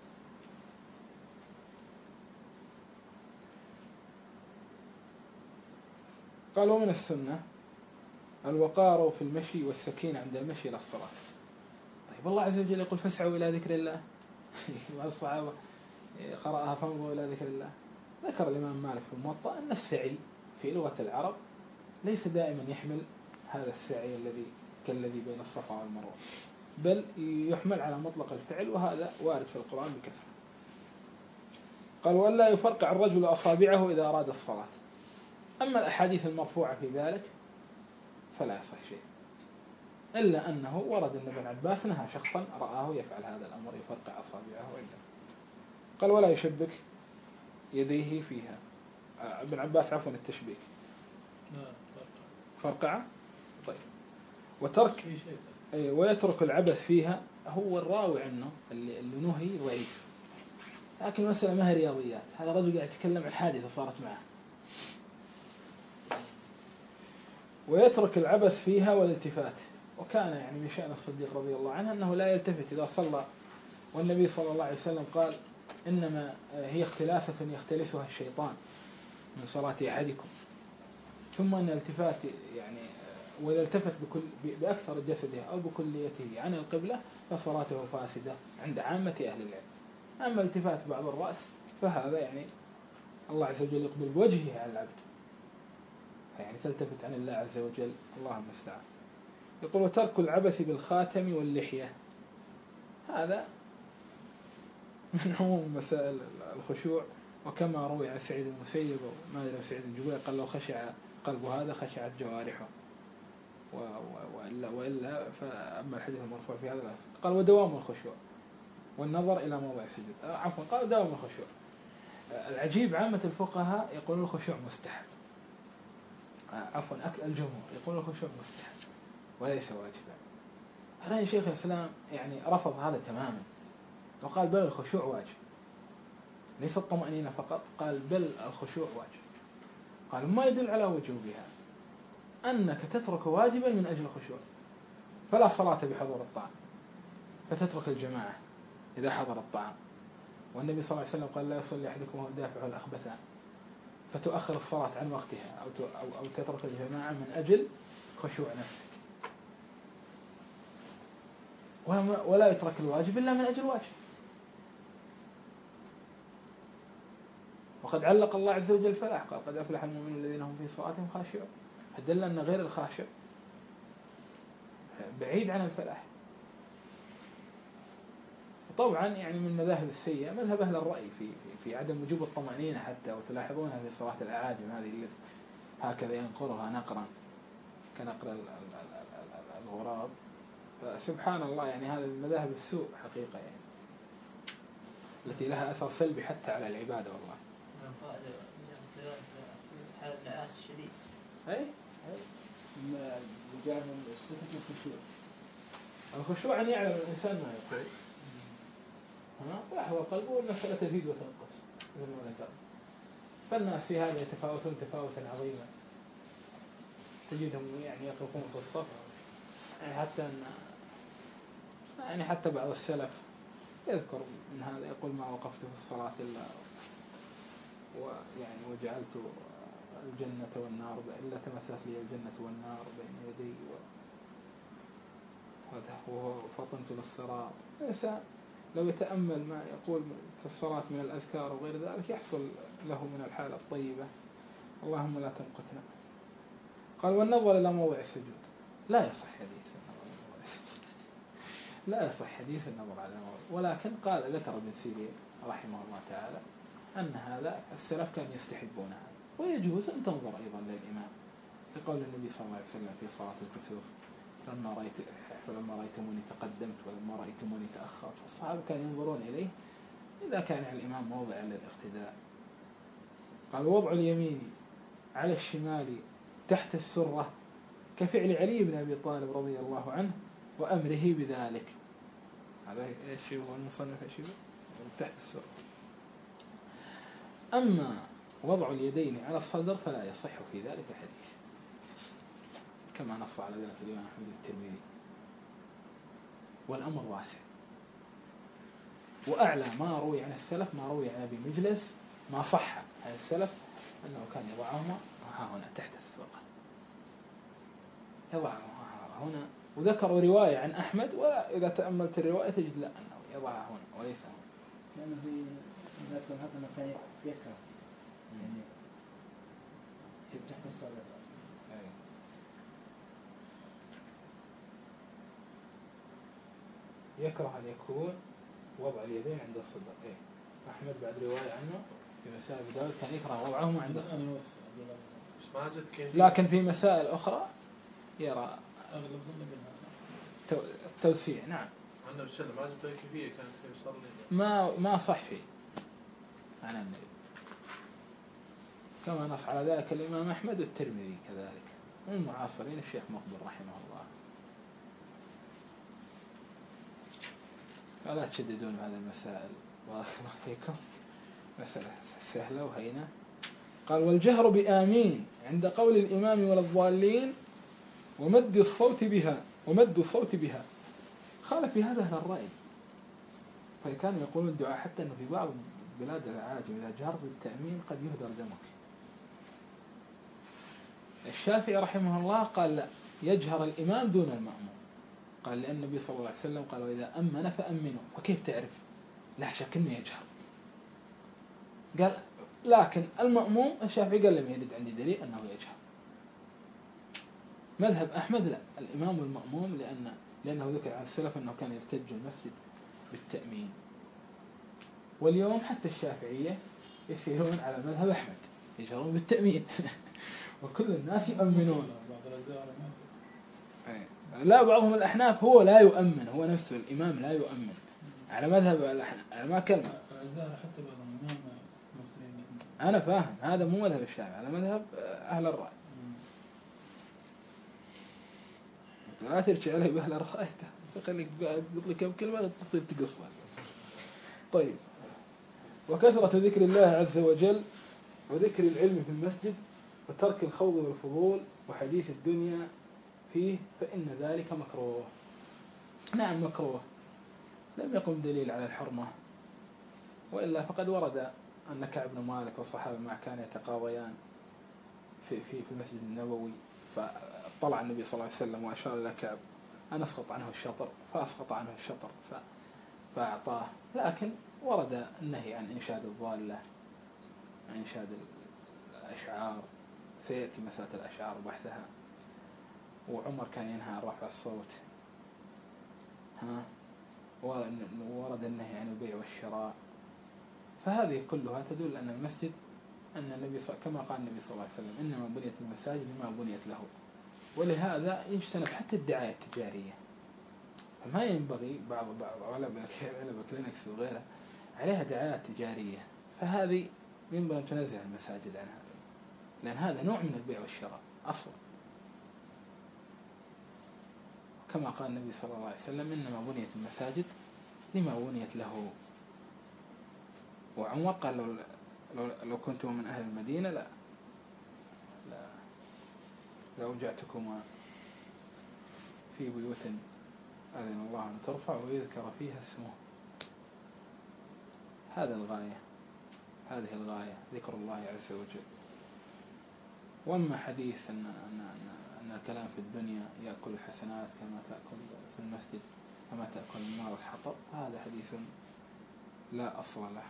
قالوا من السنة الوقار في المشي والسكين عند المشي إلى الصلاة. طيب الله عز وجل يقول فاسعوا إلى ذكر الله بعض الصحابة قرأها فانظروا إلى ذكر الله. ذكر الإمام مالك في الموطأ أن السعي في لغة العرب ليس دائما يحمل هذا السعي كالذي بين الصفا والمروة، بل يحمل على مطلق الفعل، وهذا وارد في القرآن بكثرة. قال ولا يفرقع الرجل أصابعه إذا أراد الصلاة. أما الأحاديث المرفوعة في ذلك فلا يصح شيء، إلا أنه ورد أن ابن عباس نهى شخصا رآه يفعل هذا الأمر يفرقع أصابعه عنده. قال ولا يشبك يديه فيها. ابن عباس عفوا التشبيك فرقعة. طيب وترك ويترك العبث فيها، هو الراوي عنه اللي نهي ضعيف، لكن مسألة ما هي رياضيات، هذا رجل قاعد يتكلم عن حادثة صارت معه. ويترك العبث فيها والالتفات، وكان يعني من شأن الصديق رضي الله عنه أنه لا يلتفت إذا صلى، والنبي صلى الله عليه وسلم قال إنما هي اختلافة يختلفها الشيطان من صلاة أحدكم. ثم أن الالتفات يعني وإذا التفت بأكثر جسده أو بكليته عن القبلة فصلاته فاسدة عند عامة أهل العلم. أما التفات بعض الرأس فهذا يعني الله عز وجل يقبل بوجهه على العبد، يعني تلتفت عن الله عز وجل، اللهم استعان. يقول وترك العبث بالخاتم واللحية، هذا من عموم مسائل الخشوع وكما روي عن سعيد المسيب وما أدري سعيد الجبير قال لو خشع قلبه هذا خشعت جوارحه وإلا فأما الحديث المرفوع في هذا قال ودوام الخشوع والنظر إلى موضع السجود عفوا قال دوام الخشوع. العجيب عامة الفقهاء يقولون الخشوع مستحب، عفوا الجمهور يقولون الخشوع مستحب وليس واجبا. الآن شيخ الإسلام يعني رفض هذا تماما وقال بل الخشوع واجب، ليس الطمأنينة فقط، قال بل الخشوع واجب. قال ما يدل على وجوبها أنك تترك واجبا من أجل الخشوع، فلا صلاة بحضور الطعام فتترك الجماعة إذا حضر الطعام، والنبي صلى الله عليه وسلم قال لا يصلي أحدكم وهو دافع الأخبثان، فتؤخر الصلاة عن وقتها أو تترك الجماعة من أجل خشوع نفسك، ولا يترك الواجب إلا من أجل واجب. وقد علق الله عز وجل الفلاح قال قد أفلح المؤمنون الذين هم في صلاتهم خاشعون، دل أن غير الخاشع بعيد عن الفلاح. طبعا يعني من مذاهب السيئة مذهب أهل الرأي في عدم وجوب الطمأنينة حتى، وتلاحظونها في صلاة الأعاجم هذه اللي هكذا ينقرها نقرا كنقر الغراب. فسبحان الله يعني هذا من مذاهب السوء حقيقة يعني التي لها أثر سلبي حتى على العبادة والله. حال النعاس شديد. أي وجاء من الصفة الخشوع. الخشوع أن يعلم الإنسان ما يقول ويحضر قلبه والمسألة تزيد وتنقص مثل ما ذكر. فالناس في هذا يتفاوتون تفاوتا عظيما، تجدهم يعني يقفون في الصف يعني حتى بعض السلف يذكر من هذا يقول ما وقفت في الصلاة إلا ويعني وجعلت الجنة والنار إلا تمثلت لي الجنة والنار بين يدي وفطنت للصراط. الإنسان لو يتأمل ما يقول في الصلاة من الأذكار وغير ذلك يحصل له من الحالة الطيبة. اللهم لا تمقتنا. قال والنظر إلى موضع السجود لا يصح حديث لا يصح حديث النظر على موضع، ولكن قال ذكر ابن سيرين رحمه الله تعالى أن هذا السلف كانوا يستحبون هذا، ويجوز أن تنظر أيضا للإمام لقول النبي صلى الله عليه وسلم في صلاة الكسوف فلما رأيتموني تقدمت ولما رأيتموني تأخرت. الصحابة كانوا ينظرون إليه إذا كان على الإمام موضع للاقتداء. قال وضع اليمين على الشمال تحت السرة كفعل علي بن أبي طالب رضي الله عنه وأمره بذلك. هذا إيش هو المصنف إيش تحت السرة. أما وضع اليدين على الصدر فلا يصح في ذلك الحديث كما نص على ذلك الإمام أحمد الترمذي. والأمر واسع، وأعلى ما روي عن السلف ما روي عن أبي مجلس ما صح عن السلف أنه كان يضعهما هنا تحت السرة، يضعهما هنا. وذكروا رواية عن أحمد وإذا تأملت الرواية تجد لا أنه يضعها هنا وليس هنا، لأنه في ذكر هذا مكان يكره يعني تحت الصدر. يكره أن يكون وضع اليدين عند الصدر. أحمد بعد رواية عنه في مسائل داود كان يكره وضعهما عند الصدر، لكن في مسائل أخرى يرى التوسيع. نعم عندنا بسلم ماجد كيفية كان يصلي ما صح فيه عن النبي كما نص على ذلك الإمام أحمد والترمذي كذلك من المعاصرين الشيخ مقبل رحمه الله. فلا تشددون هذه المسائل بارك الله فيكم، مسألة سهلة وهينة. قال والجهر بآمين عند قول الإمام ولا الضالين ومد الصوت بها خالف في هذا أهل الرأي، فكانوا يقولون الدعاء حتى أنه في بعض بلاد العاجم إذا جهرت بالتأمين قد يهدر دمك. الشافعي رحمه الله قال لا، يجهر الإمام دون المأموم، قال لأن النبي صلى الله عليه وسلم قال وإذا أمن فأمنوا، فكيف تعرف؟ لا شك أنه يجهر. قال لكن المأموم الشافعي قال لم يرد عندي دليل أنه يجهر. مذهب أحمد لا، الإمام والمأموم لأنه ذكر عن السلف أنه كان يرتج المسجد بالتأمين. واليوم حتى الشافعية يسيرون على مذهب أحمد، يجرون بالتأمين وكل الناس يؤمنون. لا بعضهم الأحناف هو لا يؤمن، هو نفسه الإمام لا يؤمن على مذهب الأحناف. على ما كلمة حتى بعض الإمام مسلمين. أنا فاهم هذا مو مذهب الشافعي، على مذهب أهل الرأي. لا ترجع علي بأهل الرأي، خليك قلت لي كم كلمة تصير تقصها. طيب، وكثرة ذكر الله عز وجل وذكر العلم في المسجد وترك الخوض والفضول وحديث الدنيا فيه فإن ذلك مكروه. نعم مكروه، لم يقم دليل على الحرمة، وإلا فقد ورد أن كعب بن مالك والصحابة معه كانوا يتقاضيان في المسجد النبوي، فطلع النبي صلى الله عليه وسلم وأشار إلى كعب أن أسقط عنه الشطر، فأسقط عنه الشطر فأعطاه. لكن ورد النهي عن إنشاد الضالة، عن إنشاد الأشعار، سيأتي مسألة الأشعار وبحثها. وعمر كان ينهى عن رفع الصوت. ورد النهي عن البيع والشراء. فهذه كلها تدل أن المسجد، أن النبي كما قال النبي صلى الله عليه وسلم إنما بنيت المساجد لما بنيت له، ولهذا يجتنب حتى الدعاية التجارية. فما ينبغي بعض علبة كلينكس وغيرها عليها دعايات تجارية، فهذه ينبغي أن تنزه المساجد عن هذا، لأن هذا نوع من البيع والشراء أصلا. كما قال النبي صلى الله عليه وسلم إنما بنيت المساجد لما بنيت له. وعمر قال لو كنتم من أهل المدينة لأوجعتكما في بيوت أذن الله أن ترفع ويذكر فيها اسمه. هذا الغاية، هذه الغاية، ذكر الله عز وجل. وأما حديث أن الكلام في الدنيا يأكل الحسنات كما تأكل في المسجد كما تأكل النار الحطب، هذا حديث لا أصل له.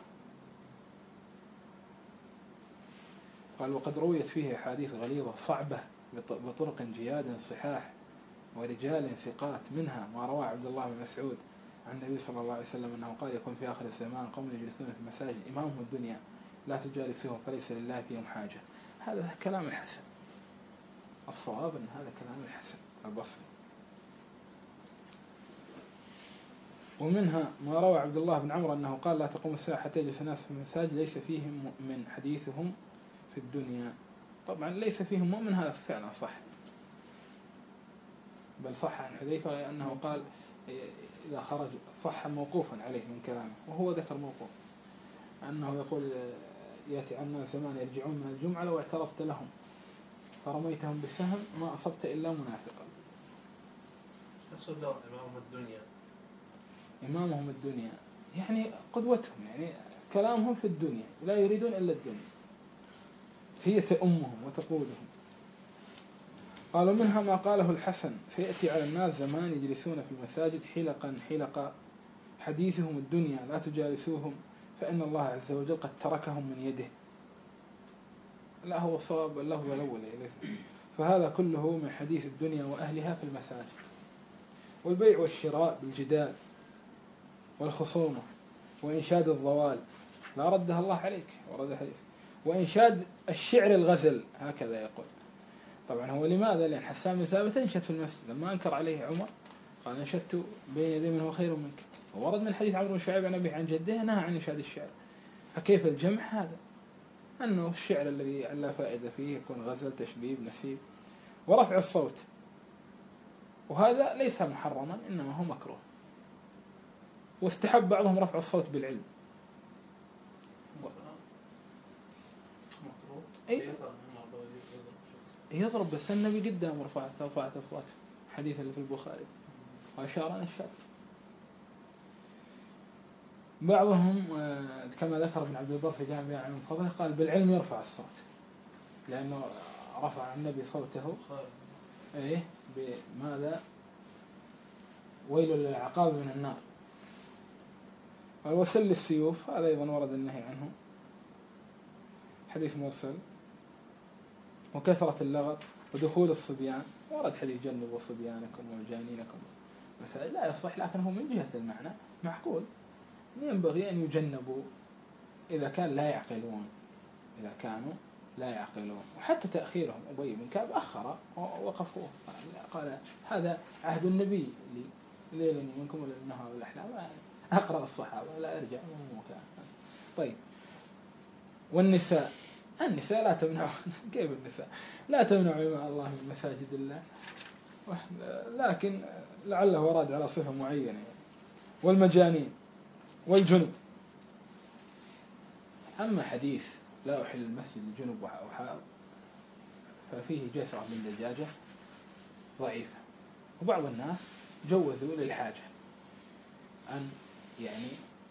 قال وقد رويت فيه حديث غليظة صعبة بطرق جياد صحاح ورجال ثقات، منها ما رواه عبد الله بن مسعود عن النبي صلى الله عليه وسلم أنه قال يكون في آخر الزمان قوم يجلسون في المساجد إمامهم الدنيا لا تجالسهم فليس لله فيهم حاجة. هذا كلام الحسن، الصواب أن هذا كلام الحسن البصري. ومنها ما روى عبد الله بن عمرو أنه قال لا تقوم الساعة حتى يجلس الناس في المساجد ليس فيهم مؤمن حديثهم في الدنيا. طبعا ليس فيهم مؤمن هذا فعلا صح، بل صح عن حذيفة أنه قال إذا خرج، صح موقوفا عليه من كلامه وهو ذكر موقوف، أنه يقول يأتي عنا زمان يرجعون من الجمعة لو اعترفت لهم فرميتهم بسهم ما أصبت إلا منافقا. يقصد إمامهم الدنيا، إمامهم الدنيا يعني قدوتهم، يعني كلامهم في الدنيا لا يريدون إلا الدنيا، هي تأمهم وتقودهم. قالوا منها ما قاله الحسن فيأتي على الناس زمان يجلسون في المساجد حلقا حديثهم الدنيا لا تجالسوهم فإن الله عز وجل قد تركهم من يده. لا هو صواب اللفظ الأول، فهذا كله من حديث الدنيا وأهلها في المساجد. والبيع والشراء بالجدال والخصومة وإنشاد الضوال لا ردها الله عليك ورد حديث. وإنشاد الشعر الغزل هكذا يقول. طبعا هو لماذا؟ لأن حسان بن ثابت انشد في المسجد لما أنكر عليه عمر قال انشدت بين يدي من هو خير منك. وورد من حديث عمرو بن شعيب عن أبيه عن جده نهى عن إنشاد الشعر. فكيف الجمع هذا؟ أنه الشعر الذي لا فائدة فيه يكون غزل تشبيب نسيب. ورفع الصوت، وهذا ليس محرما إنما هو مكروه. واستحب بعضهم رفع الصوت بالعلم. يضرب بس النبي قدام رفعت أصواته، حديث اللي في البخاري وأشار عن الشاب. بعضهم كما ذكر ابن عبد البر في جامع عن فضله قال بالعلم يرفع الصوت، لأنه رفع النبي صوته إيه بماذا؟ ويل للعقاب من النار. والوسل السيوف هذا أيضا ورد النهي عنه، حديث مرسل. وكثرة اللغط ودخول الصبيان ورد حديث جنبوا صبيانكم وجانينكم مسائل لا يصح، لكن هو من جهة المعنى معقول ينبغي أن يجنبوا إذا كان لا يعقلون، إذا كانوا لا يعقلون. وحتى تأخيرهم أبي بن كعب أخر ووقفوه قال هذا عهد النبي ليلني منكم ولا النهار والأحلام، أقرأ الصحابة لا أرجع مكان. طيب والنساء، النساء لا تمنع كيف النساء لا تمنع مع الله من مساجد الله، لكن لعله أراد على صفة معينة. والمجانين والجنب. أما حديث لا أحل المسجد الجنب أو حائض ففيه جسرة من دجاجة ضعيفة. وبعض الناس جوزوا للحاجة أن يعني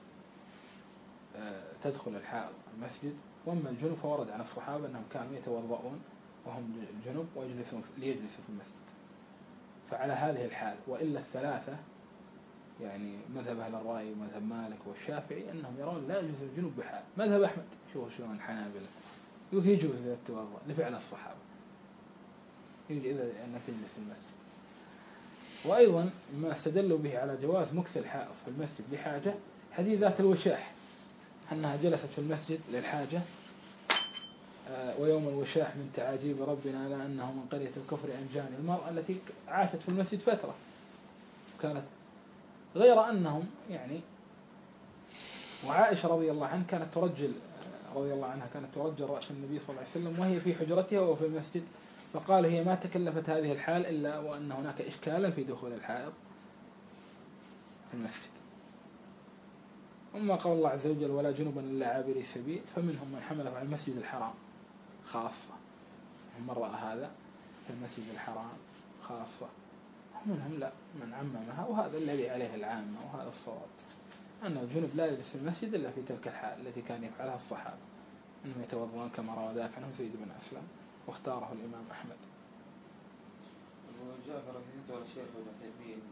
تدخل الحائض المسجد. وأما الجنب فورد عن الصحابة أنهم كانوا يتوضؤون وهم جنب ليجلسوا في المسجد. فعلى هذه الحال، وإلا الثلاثة يعني مذهب أهل الرأي ومذهب مالك والشافعي أنهم يرون لا يجوز الجنوب بحال. مذهب أحمد شلون الحنابلة يقول يجوز إذا التوضأ لفعل الصحابة، يجوز إذا أنك تجلس في المسجد. وأيضا ما استدلوا به على جواز مكث الحائض في المسجد لحاجة حديث ذات الوشاح، أنها جلست في المسجد للحاجة. ويوم الوشاح من تعاجيب ربنا على أنه من قرية الكفر أنجاني، المرأة التي عاشت في المسجد فترة كانت، غير أنهم يعني. وعائشة رضي الله عنها كانت ترجل رأس النبي صلى الله عليه وسلم وهي في حجرتها وفي المسجد، فقال هي ما تكلفت هذه الحال إلا وأن هناك إشكالا في دخول الحائض في المسجد. أما قول الله عز وجل ولا جنبا إلا عابري سبيل، فمنهم من حمله على المسجد الحرام خاصة، من رأى هذا في المسجد الحرام خاصة، منهم لا من عممها. وهذا الذي عليه العامة، وهذا الصواب أن الجنب لا يجلس في المسجد إلا في تلك الحال التي كان يفعلها الصحابة، أنهم يتوضؤون كما روى ذاك عنه زيد بن أسلم واختاره الإمام أحمد. وجاء في فتوى الشيخ ابن عثيمين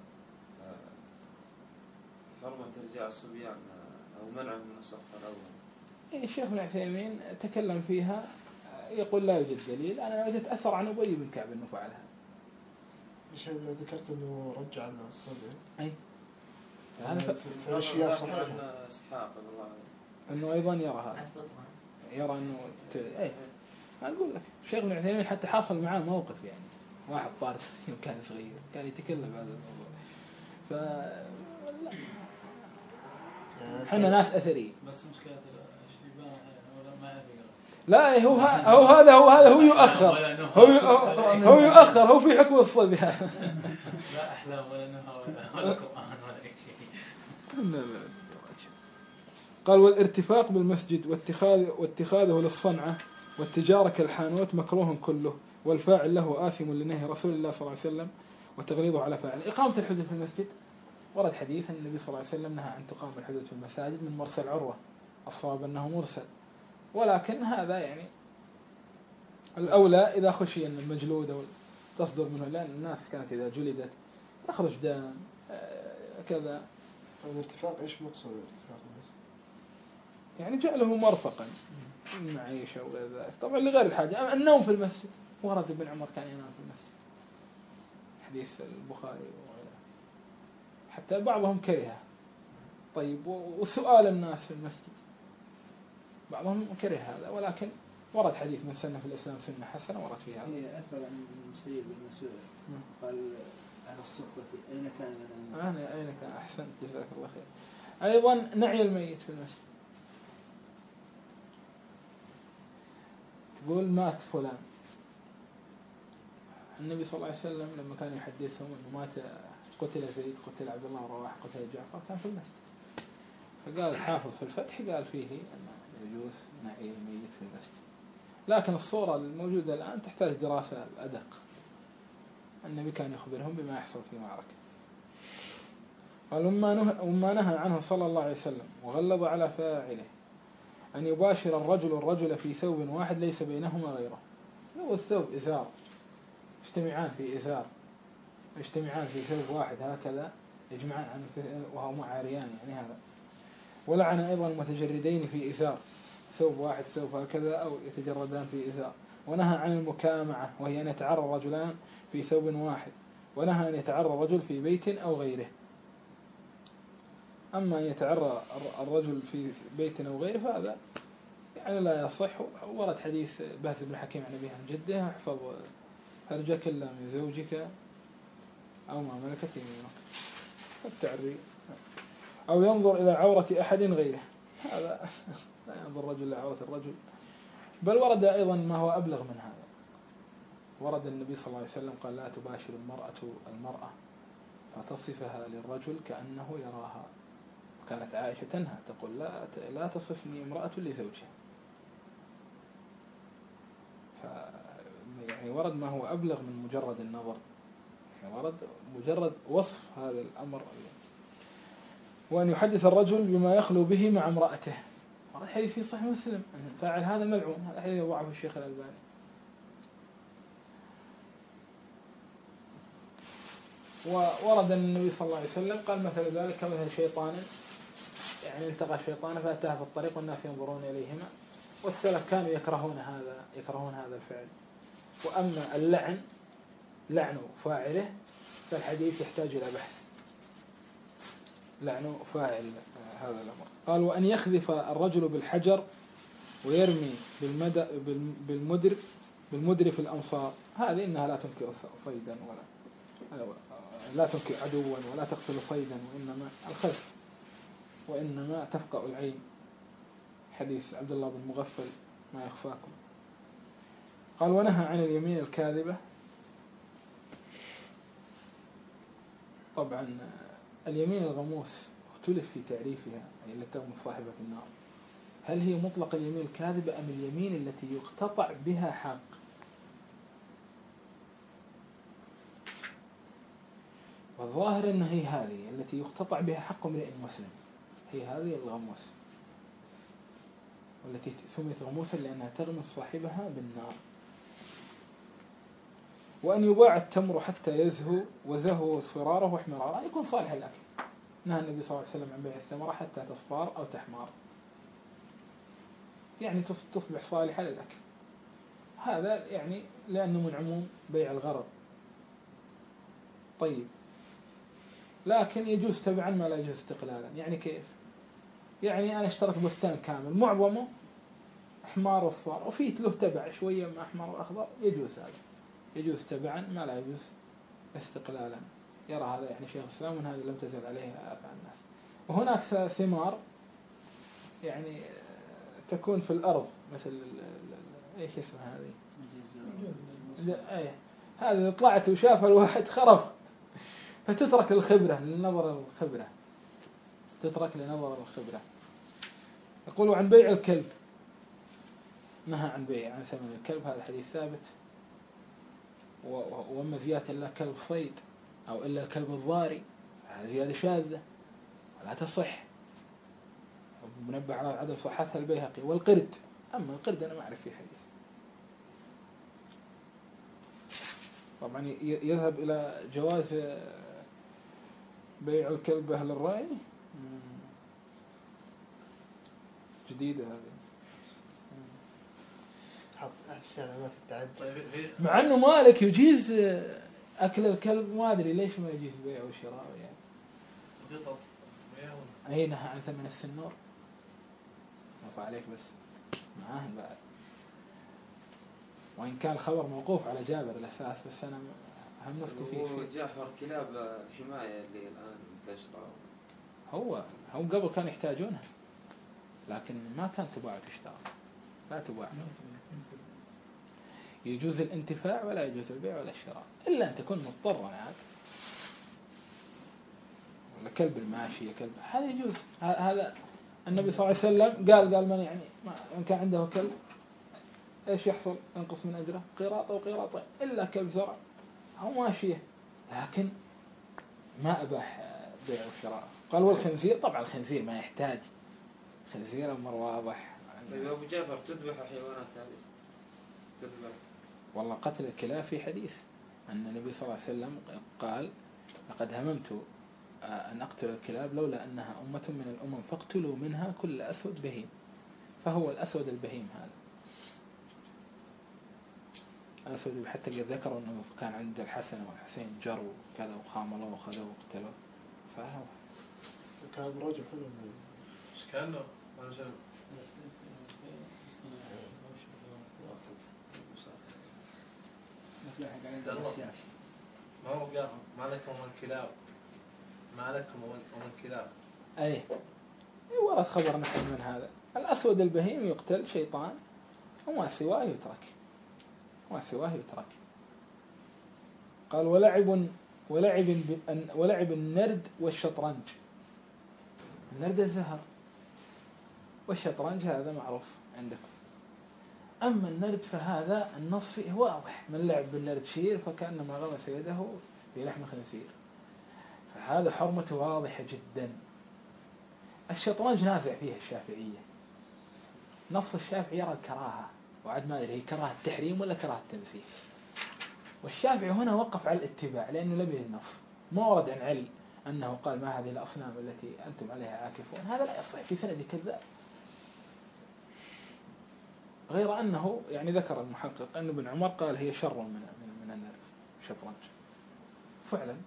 حرمة إرجاع الصبيان أو منعهم من الصف الأول. الشيخ ابن عثيمين تكلم فيها، يقول لا يوجد دليل. أنا وجدت أثر عن أبي بن كعب أنه فعلها. الشيء اللي ذكرت انه رجع الصبي. أي هذا في الاشياء صحيحه. اسحاق الله انه ايضا يرى هذا، يرى انه اي. اقول لك الشيخ ابن عثيمين حتى حصل معاه موقف، يعني واحد طارس كان صغير كان يتكلم بهذا الموضوع. ف احنا ناس اثريين. بس مشكلة الشيبان ولا ما يعرف يقرأ. لا هو يؤخر، هو يؤخر، هو في حكم الصبي. لا أحلام ولا نهى ولا قرآن ولا شيء. قال والارتفاق بالمسجد واتخاذه للصنعة والتجارة كالحانوت مكروه كله، والفاعل له آثم لنهي رسول الله صلى الله عليه وسلم وتغليظه على فاعل. إقامة الحدود في المسجد ورد حديث أن النبي صلى الله عليه وسلم نهى عن تقام الحدود في المساجد من مرسل عروة، الصواب أنه مرسل، ولكن هذا يعني الأولى إذا خشي أن المجلود تصدر منه، لأن الناس كانت إذا جلدت يخرج دم كذا. الارتفاق ايش مقصود الارتفاق بس؟ يعني جعله مرفقا معيشة وغير ذلك، طبعا لغير الحاجة. النوم في المسجد، ورد ابن عمر كان ينام في المسجد، حديث البخاري وغيره، حتى بعضهم كرهه. طيب وسؤال الناس في المسجد بعضهم كره هذا، ولكن ورد حديث من سنة في الإسلام سنة حسنة ورد فيها. هي أثر عن المسيب بن مسعود قال على الصحبة أين كان ينام؟ أين كان أحسن، جزاك الله خير. أيضا نعي الميت في المسجد، تقول مات فلان، النبي صلى الله عليه وسلم لما كان يحدثهم أنه مات قتل زيد قتل عبد الله رواحة قتل جعفر كان في المسجد، فقال الحافظ في الفتح قال فيه أن يجوز نعي الميت في المسجد. لكن الصورة الموجودة الآن تحتاج دراسة أدق. النبي كان يخبرهم بما يحصل في معركة. قال وما نهى عنه صلى الله عليه وسلم وغلظ على فاعله أن يباشر الرجل في ثوب واحد ليس بينهما غيره. لو الثوب إزار يجتمعان في ثوب واحد هكذا يجمعان عنه وهما عاريان، يعني هذا. ولعن أيضا المتجردين في إزار، ثوب واحد ثوب هكذا أو يتجردان في إزار. ونهى عن المكامعة وهي أن يتعرى الرجلان في ثوب واحد، ونهى أن يتعرى الرجل في بيت أو غيره. أما أن يتعرى الرجل في بيت أو غيره فهذا يعني لا يصح. ورد حديث بهز بن حكيم عن أبيه عن جده: احفظ فرجك إلا من زوجك أو ما ملكت يمينك. التعري أو ينظر إلى عورة أحد غيره، هذا لا ينظر الرجل إلى عورة الرجل. بل ورد أيضا ما هو أبلغ من هذا. ورد النبي صلى الله عليه وسلم قال: لا تباشر المرأة فتصفها للرجل كأنه يراها. كانت عائشة تنهى تقول: لا تصفني امرأة لزوجها. يعني ورد ما هو أبلغ من مجرد النظر، يعني ورد مجرد وصف هذا الأمر. وأن يحدث الرجل بما يخلو به مع امرأته. ورد حديث في صحيح مسلم: فاعل هذا ملعون. هذا حديث ضعفه الشيخ الألباني. وورد أن النبي صلى الله عليه وسلم قال: مثل ذلك مثل شيطان، يعني التقى شيطان فأتاه في الطريق والناس ينظرون إليهما. والسلف كانوا يكرهون هذا الفعل. وأما اللعن، لعن فاعله، فالحديث يحتاج إلى بحث. لعن فاعل هذا الأمر. قال: وأن يخذف الرجل بالحجر ويرمي بالمدر في الأمصار، هذه إنها لا تنكئ صيدا لا تنكئ عدوا ولا تقتل صيدا، وإنما الخذف وإنما تفقأ العين. حديث عبد الله بن مغفل ما يخفاكم. قال: ونهى عن اليمين الكاذبة. طبعا اليمين الغموس اختلف في تعريفها، أي التي تغمس صاحبة النار. هل هي مطلق اليمين الكاذبة أم اليمين التي يقتطع بها حق؟ والظاهر أنها هي هذه التي يقتطع بها حق امرئ مسلم، هي هذه الغموس، والتي سميت غموسا لأنها تغمس صاحبها بالنار. وأن يباع التمر حتى يزهو وزهو واصفراره واحمراره، يكون صالح الأكل. نهى النبي صلى الله عليه وسلم عن بيع الثمرة حتى تصفار أو تحمار، يعني تصبح صالحة للأكل. هذا يعني لأنه من عموم بيع الغرض. طيب، لكن يجوز تبعا ما لا يجوز استقلالا. يعني كيف؟ يعني أنا اشترك بستان كامل معظمه أحمار واصفار، وفيت له تبع شوية من أحمر وأخضر، يجوز هذا، يجوز تبعا ما لا يجوز استقلالا. يرى هذا يعني شيخ الإسلام، ومن هذا لم تزل عليه آفة الناس. وهناك ثمار يعني تكون في الأرض، مثل ايش اسمها هذه؟ هذه طلعت وشافها الواحد خرف، فتترك الخبرة لنظر الخبرة، تترك لنظر الخبرة. يقولوا عن بيع الكلب، نهى عن بيع عن ثمن الكلب، هذا حديث ثابت. وأما زيادة إلا كلب صيد أو إلا الكلب الضاري، هذه زيادة شاذة ولا تصح، منبه على عدم صحتها البيهقي. والقرد، أما القرد أنا ما أعرف فيه حديث. طبعا يذهب إلى جواز بيع الكلب أهل الرأي، جديدة هذه، حط علامات التعدي. مع أنه مالك يجيز أكل الكلب، ما أدري ليش ما يجيز بيع وشراء يعني. أي نهى عن ثمن السنور، ما عليك بس معاه بعد، وإن كان الخبر موقوف على جابر الأساس، بس أنا هم نفتي فيه. جاحور كلاب الحماية اللي الآن تشرى، هو قبل كانوا يحتاجونها، لكن ما كانت تباع وتشترى، لا تباع. يجوز الانتفاع ولا يجوز البيع ولا الشراء، إلا أن تكون مضطرا عاد. ولا كلب الماشي، كلب هذا يجوز. هذا النبي صلى الله عليه وسلم قال من يعني من كان عنده كلب ايش يحصل؟ ينقص من أجره قيراط أو قيراطين، إلا كلب زرع أو ماشية، لكن ما أباح بيع وشراء. قال: والخنزير، طبعا الخنزير ما يحتاج، خنزير أمر واضح. طيب أبو جعفر، تذبح حيوانات هذه؟ تذبح؟ والله قتل الكلاب في حديث أن النبي صلى الله عليه وسلم قال: لقد هممت أن أقتل الكلاب لولا أنها أمة من الأمم فاقتلوا منها كل أسود بهيم. فهو الأسود البهيم هذا الأسود، حتى قد ذكروا أنه كان عند الحسن والحسين جروا كذا وخاملوا وخذوا وقتلوا، فهو كلام الرجل حلو ايش كانه؟ ما شاء مثل حق عندنا السياسي. ما هو قال ما لكم ومن كلاب، ما لكم ومن كلاب. أي ورد خبر نحن من هذا. الأسود البهيم يقتل شيطان وما سواه يترك، وما سواه يترك. قال ولعب النرد والشطرنج. النرد الزهر، والشطرنج هذا معروف عندكم. أما النرد فهذا النص فيه واضح: من لعب بالنرد شير فكأنما غمس يده في لحم خنزير. فهذا حرمته واضحة جدا. الشطرنج نازع فيه الشافعية. نص الشافعي يرى الكراهة، وعد ما أدري هي كراهة التحريم ولا كراهة التنزيه. والشافعي هنا وقف على الاتباع لأنه لم يرد النص. ما ورد عن علي أنه قال ما هذه الأصنام التي أنتم عليها عاكفون، هذا لا يصح، في سند كذاب. غير أنه يعني ذكر المحقق أن ابن عمر قال هي شر من النرد الشطرنج فعلا.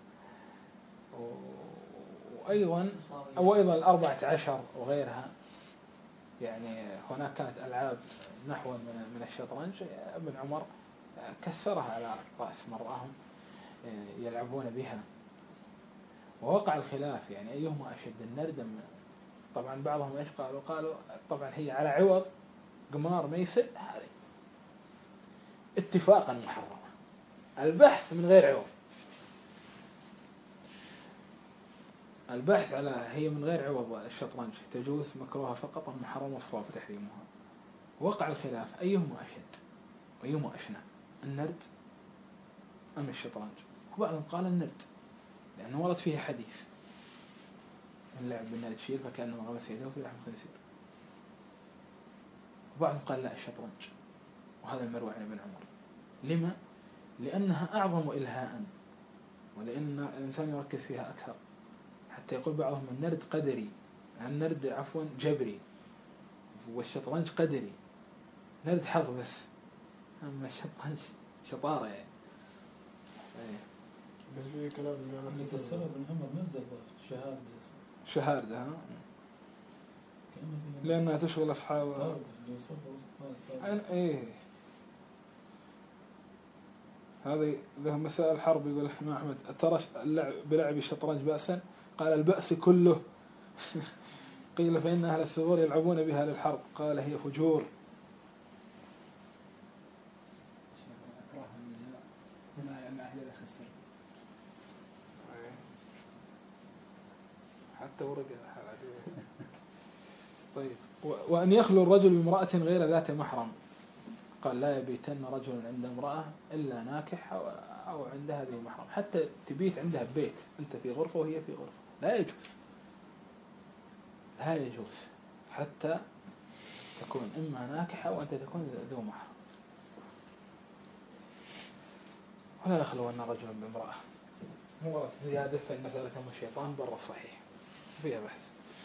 وأيضا 14 وغيرها، يعني هناك كانت ألعاب نحو من الشطرنج ابن عمر كسرها على رأس من رآهم يلعبون بها. ووقع الخلاف يعني أيهما أشد، النرد. طبعا بعضهم إيش قالوا طبعا هي على عوض قمار ميسر، هذه اتفاقا محرمة. البحث من غير عوض، البحث على هي من غير عوض الشطرنج تجوز مكروهة فقط، محرم الصواب تحريمها. وقع الخلاف أيهما أشد وأيهما أشنع، النرد أم الشطرنج؟ وبعضهم قال النرد لأنه ورد فيه حديث: من لعب بالنرد شير فكأنما غمس يده في لحم خنزير. وبعضهم قال لا الشطرنج، وهذا المروي عن ابن عمر. لما؟ لأنها أعظم إلهاء، ولأن الإنسان يركز فيها أكثر. حتى يقول بعضهم النرد قدري، النرد عفوا جبري، والشطرنج قدري. نرد حظ بس، أما الشطرنج شطارة يعني. بس في كلام اللي السبب إن هم نزل شهادة لأنها تشغل أصحابها. إيه هذه له مسائل حرب. يقول الإمام أحمد: ترى بلعب الشطرنج بأسا؟ قال: البأس كله. قيل: فإن أهل الثغور يلعبون بها للحرب. قال: هي فجور. حتى ورق. طيب. وأن يخلو الرجل بامرأة غير ذات محرم. قال: لا يبيتن رجل عند امرأة إلا ناكح أو عند هذه محرم. حتى تبيت عندها بيت، أنت في غرفة وهي في غرفة، لا يجوز، لا يجوز، حتى تكون إما ناكحة أو أنت تكون ذو محرم. ولا يخلون رجل بامرأة. مو زيادة فإن ثالثهم الشيطان بر الصحيح، فيها بحث.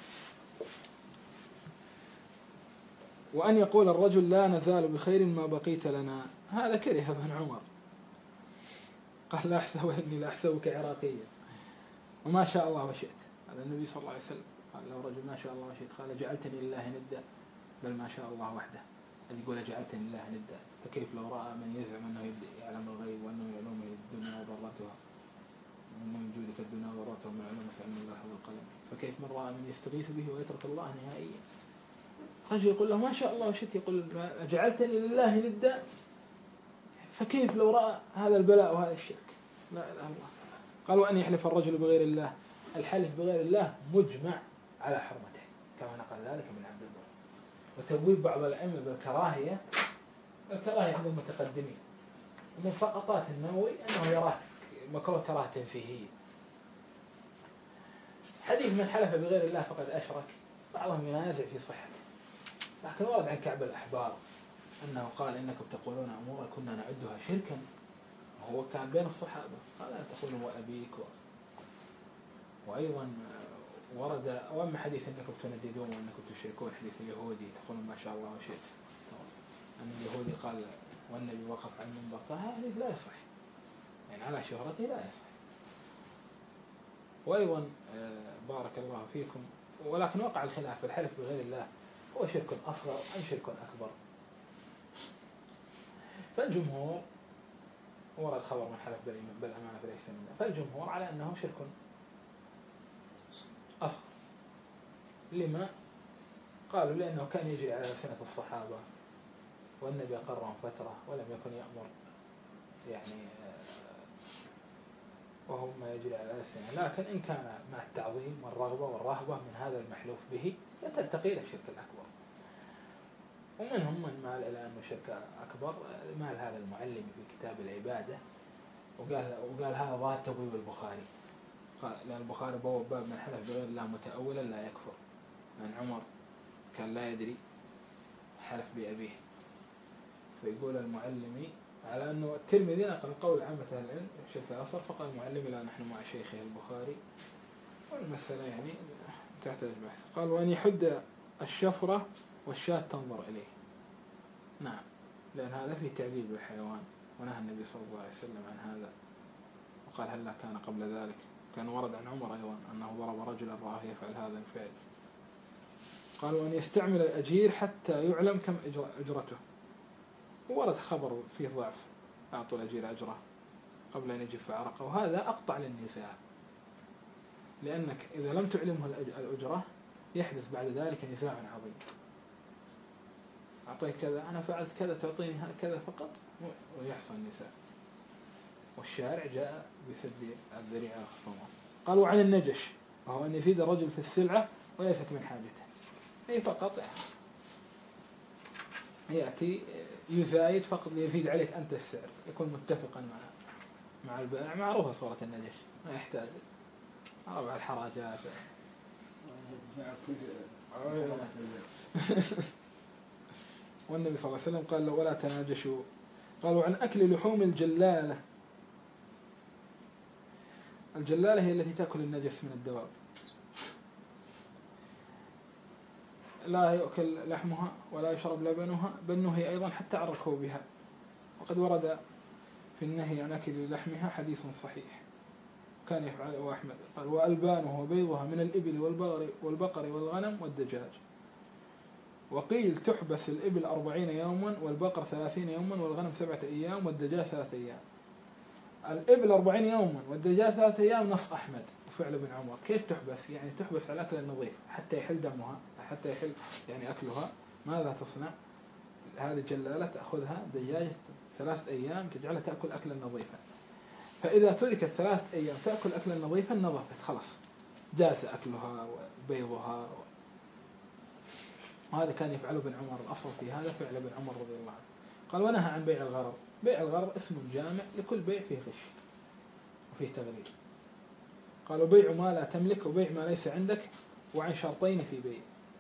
وأن يقول الرجل: لا نزال بخير ما بقيت لنا، هذا كره ابن عمر. قال: لا أحسب إني لا أحسبك عراقيا، وما شاء الله وشئت. هذا النبي صلى الله عليه وسلم قال له رجل: ما شاء الله وشئت. قال: جعلتني لله ندا، بل ما شاء الله وحده. أن يقول جعلتني لله ندا، فكيف لو رأى من يزعم أنه يعلم الغيب وأنه يعلم الدنيا وضرتها، وأن من جودك الدنيا وضرتها ومن علمك أن الله حفظ القلم، فكيف من رأى من يستغيث به ويترك الله نهائيا. رجل يقول له: ما شاء الله وشئت، يقول: جعلتني لله ندا، فكيف لو رأى هذا البلاء وهذا الشرك. لا إله إلا الله. قال: وأن يحلف الرجل بغير الله. الحلف بغير الله مجمع على حرمته، كما نقل ذلك من عبد الله. وتبويب بعض الأئمة بالكراهية، الكراهية عند المتقدمين، ومن سقطات النووي أنه يراه مكروه كراهة تنفيهية. حديث من حلف بغير الله فقد أشرك، بعضهم ينازع في صحته، لكن ورد عن كعب الأحبار أنه قال: إنكم تقولون أمورا كنا نعدها شركا، وهو كان بين الصحابة. قال: لا تقولوا وأبيك. وأيضا ورد: وأما حديث إنكم تنددون وإنكم تشركون، حديث اليهودي تقولون ما شاء الله وشئت، أن اليهودي قال والنبي وقف عن المنبر، فهذا لا يصح، يعني على شهرته لا يصح. وأيضا بارك الله فيكم، ولكن وقع الخلاف في الحلف بغير الله هو شرك أصغر أم شرك أكبر. فالجمهور ورد خبر من حلف بالأمانة فليس منه، فالجمهور على أنه شرك أصغر. لما؟ قالوا لأنه كان يجري على ألسنة الصحابة والنبي أقرهم فترة ولم يكن يأمر يعني وهو ما يجري على الألسنة، لكن إن كان مع التعظيم والرغبة والرهبة من هذا المحلوف به تلتقي إلى الشرك الأكبر. ومنهم من مال إلى أنه شرك أكبر، مال هذا المعلم في كتاب العبادة وقال هذا ظاهر تبويب البخاري، قال لأن البخاري بوب باب من حلف بغير الله متأولا لا يكفر، من عمر كان لا يدري حلف بأبيه، فيقول المعلمي على أنه الترمذي نقل قول عامة العلم الشرك الأصغر، فقال المعلم لا نحن مع شيخه البخاري، والمسألة يعني تحتاج بحث. قال وأن يحد الشفرة والشاة تنظر إليه، نعم، لأن هذا فيه تعذيب الحيوان، ونهى النبي صلى الله عليه وسلم عن هذا، وقال هل لا كان قبل ذلك، كان ورد عن عمر أيضا أنه ضرب رجلا رآه يفعل هذا الفعل. قال وأن يستعمل الأجير حتى يعلم كم أجرته، ورد خبر فيه ضعف، أعطوا الأجير أجره قبل أن يجف عرقه، وهذا أقطع للنزاع، لأنك إذا لم تعلمه الأجرة يحدث بعد ذلك نزاع عظيم، أعطيك كذا أنا فعلت كذا تعطيني كذا فقط، ويحصل نزاع، والشارع جاء بسد الذريعة الخصومة. قال وعن النجش وهو أن يزيد الرجل في السلعة وليست من حاجته، أي فقط يأتي يزايد فقط ليزيد عليك أنت السعر، يكون متفقا مع البائع، معروفة صورة النجش، ما يحتاج أربع الحراجات. والنبي صلى الله عليه وسلم قال ولا تناجشوا. قالوا عن أكل لحوم الجلالة، الجلالة هي التي تأكل النجس من الدواب، لا يأكل لحمها ولا يشرب لبنها، بل نهي أيضا حتى عن ركوبها، وقد ورد في النهي عن أكل لحمها حديث صحيح كان يفعله أحمد. قال وألبانه وبيضها من الإبل والبقر والغنم والدجاج. وقيل تحبس الإبل 40 يوما والبقر 30 يوما والغنم 7 أيام والدجاج 3 أيام. الإبل 40 يوما والدجاج 3 أيام نص أحمد وفعل ابن عمر. كيف تحبس؟ يعني تحبس على الأكل النظيف حتى يحل دمها، حتى يحل يعني أكلها. ماذا تصنع؟ هذه جلالة تأخذها دجاجة 3 أيام تجعلها تأكل أكلا نظيفا، فإذا تركت 3 أيام تأكل أكلا نظيفا نظفت خلاص، جاز أكلها وبيضها. وهذا كان يفعله ابن عمر، الأصل في هذا فعل ابن عمر رضي الله عنه. قال ونهى عن بيع الغرر. بيع الغرر اسم جامع لكل بيع فيه غش وفيه تغرير. قالوا بيع ما لا تملك وبيع ما ليس عندك، وعن شرطين في بيع.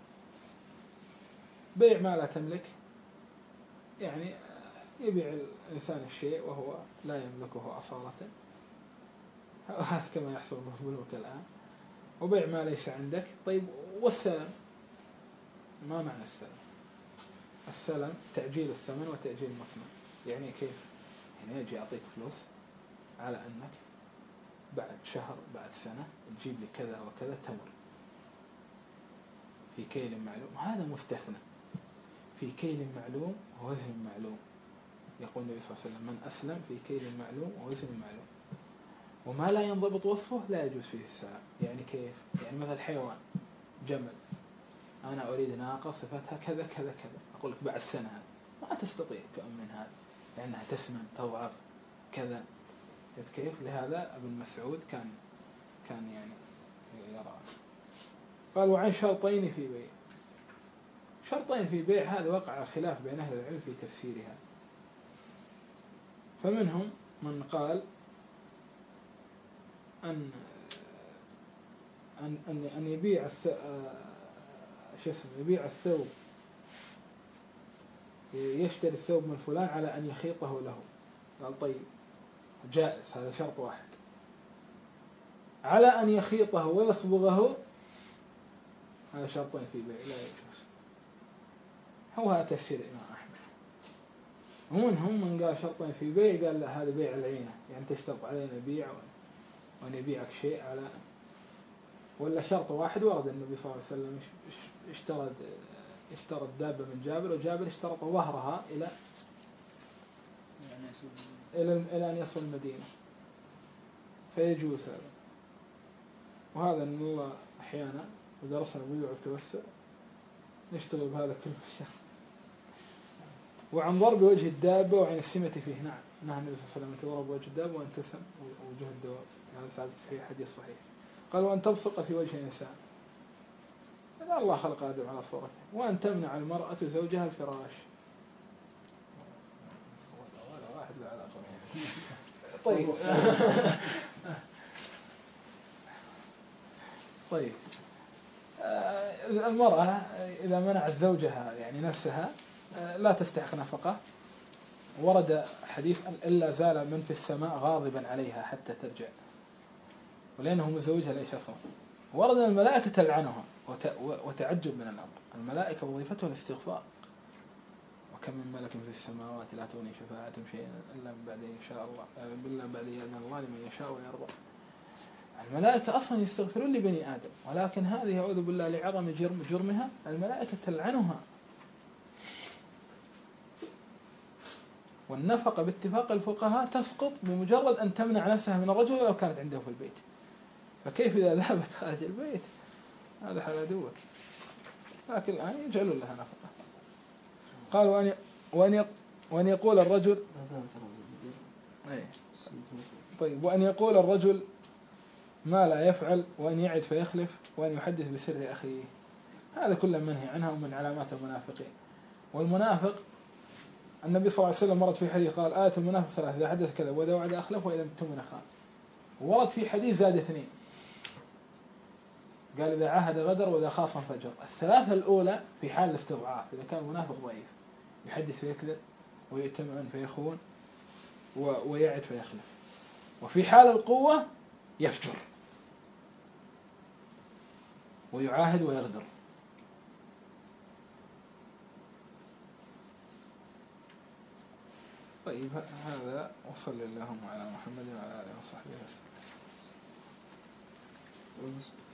بيع ما لا تملك يعني يبيع الإنسان الشيء وهو لا يملكه أصالة، هذا كما يحصل بالملك الآن. وبيع ما ليس عندك. طيب والسلم، ما معنى السلم؟ السلم تعجيل الثمن وتأجيل المثمن. يعني كيف؟ يعني يجي أعطيك فلوس على أنك بعد شهر بعد سنة تجيب لي كذا وكذا تمر في كيل معلوم. هذا مستثنى في كيل معلوم ووزن معلوم. يقول النبي صلى الله عليه وسلم من أسلم في كيل معلوم ووزن معلوم. وما لا ينضبط وصفه لا يجوز فيه السلام. يعني كيف؟ يعني مثل حيوان جمل، أنا أريد ناقة صفتها كذا كذا كذا، أقول لك بعد سنة ما تستطيع تؤمن هذا لأنها تسمن تضعف كذا. كيف؟ لهذا ابن مسعود كان يعني يرى. قال وعن شرطين في بيع. شرطين في بيع هذا وقع خلاف بين أهل العلم في تفسيرها، فمنهم من قال أن يبيع يبيع الثوب، يشتري الثوب من فلان على أن يخيطه له. قال طيب جائز، هذا شرط واحد. على أن يخيطه ويصبغه هذا شرطين في بيع لا يجوز. هو هذا تفسير الإمام أحمد. ومنهم من قال شرطين في بيع، قال لا هذا بيع العينة، يعني تشترط علينا بيع وأن يبيعك شيء على ولا شرط واحد ورد النبي صلى الله عليه وسلم اشترى الدابة من جابر، وجابر اشترط ظهرها إلى أن يصل المدينة، فيجوز هذا. وهذا أن الله أحيانا ودرسنا بيوع التوسع نشتغل بهذا كل شيء. وعن ضرب وجه الدابة وعن السمة فيه، نعم نهى النبي صلى الله عليه وسلم أن تضرب وجه الدابة وأن تسم وجه الدواب، هذا ثابت في حديث صحيح. قال وأن تبصق في وجه الإنسان، إذا الله خلق آدم على صورته، وأن تمنع المرأة زوجها الفراش. ولا واحد لا علاقة. طيب طيب المرأة إذا منعت زوجها يعني نفسها لا تستحق نفقة. ورد حديث إلا زال من في السماء غاضبا عليها حتى ترجع، ولأنه مزوجها ليش أصلا. ورد الملائكة تلعنها وتعجب من الأمر، الملائكة وظيفتها الاستغفار، وكم من ملك في السماوات لا تغني شفاعتهم شيئا إلا من بعد إن شاء الله، إلا بعد يأذن الله لمن يشاء ويرضى. الملائكة أصلا يستغفرون لبني آدم، ولكن هذه أعوذ بالله لعظم جرمها الملائكة تلعنها. والنفقة باتفاق الفقهاء تسقط بمجرد أن تمنع نفسها من الرجل ولو كانت عنده في البيت، فكيف إذا ذهبت خارج البيت؟ هذا حال عدوك. لكن الآن يجعلون لها نفقة. قال وأن يقول الرجل طيب وأن يقول الرجل ما لا يفعل، وأن يعد فيخلف، وأن يحدث بسر أخيه، هذا كله منهي عنها ومن علامات المنافقين. والمنافق النبي صلى الله عليه وسلم ورد في حديث قال آية المنافق ثلاث، إذا حدث كذا وإذا وعد أخلف وإذا اؤتمن خان. ورد في حديث زاد اثنين، قال إذا عاهد غدر وإذا خاصم فجر. الثلاثة الأولى في حال الاستضعاف، إذا كان منافق ضعيف يحدث فيكذب ويؤتمن فيخون ويعد فيخلف. وفي حال القوة يفجر ويعاهد ويغدر. طيب هذا، وصلى اللهم على محمد وعلى آله وصحبه وسلم.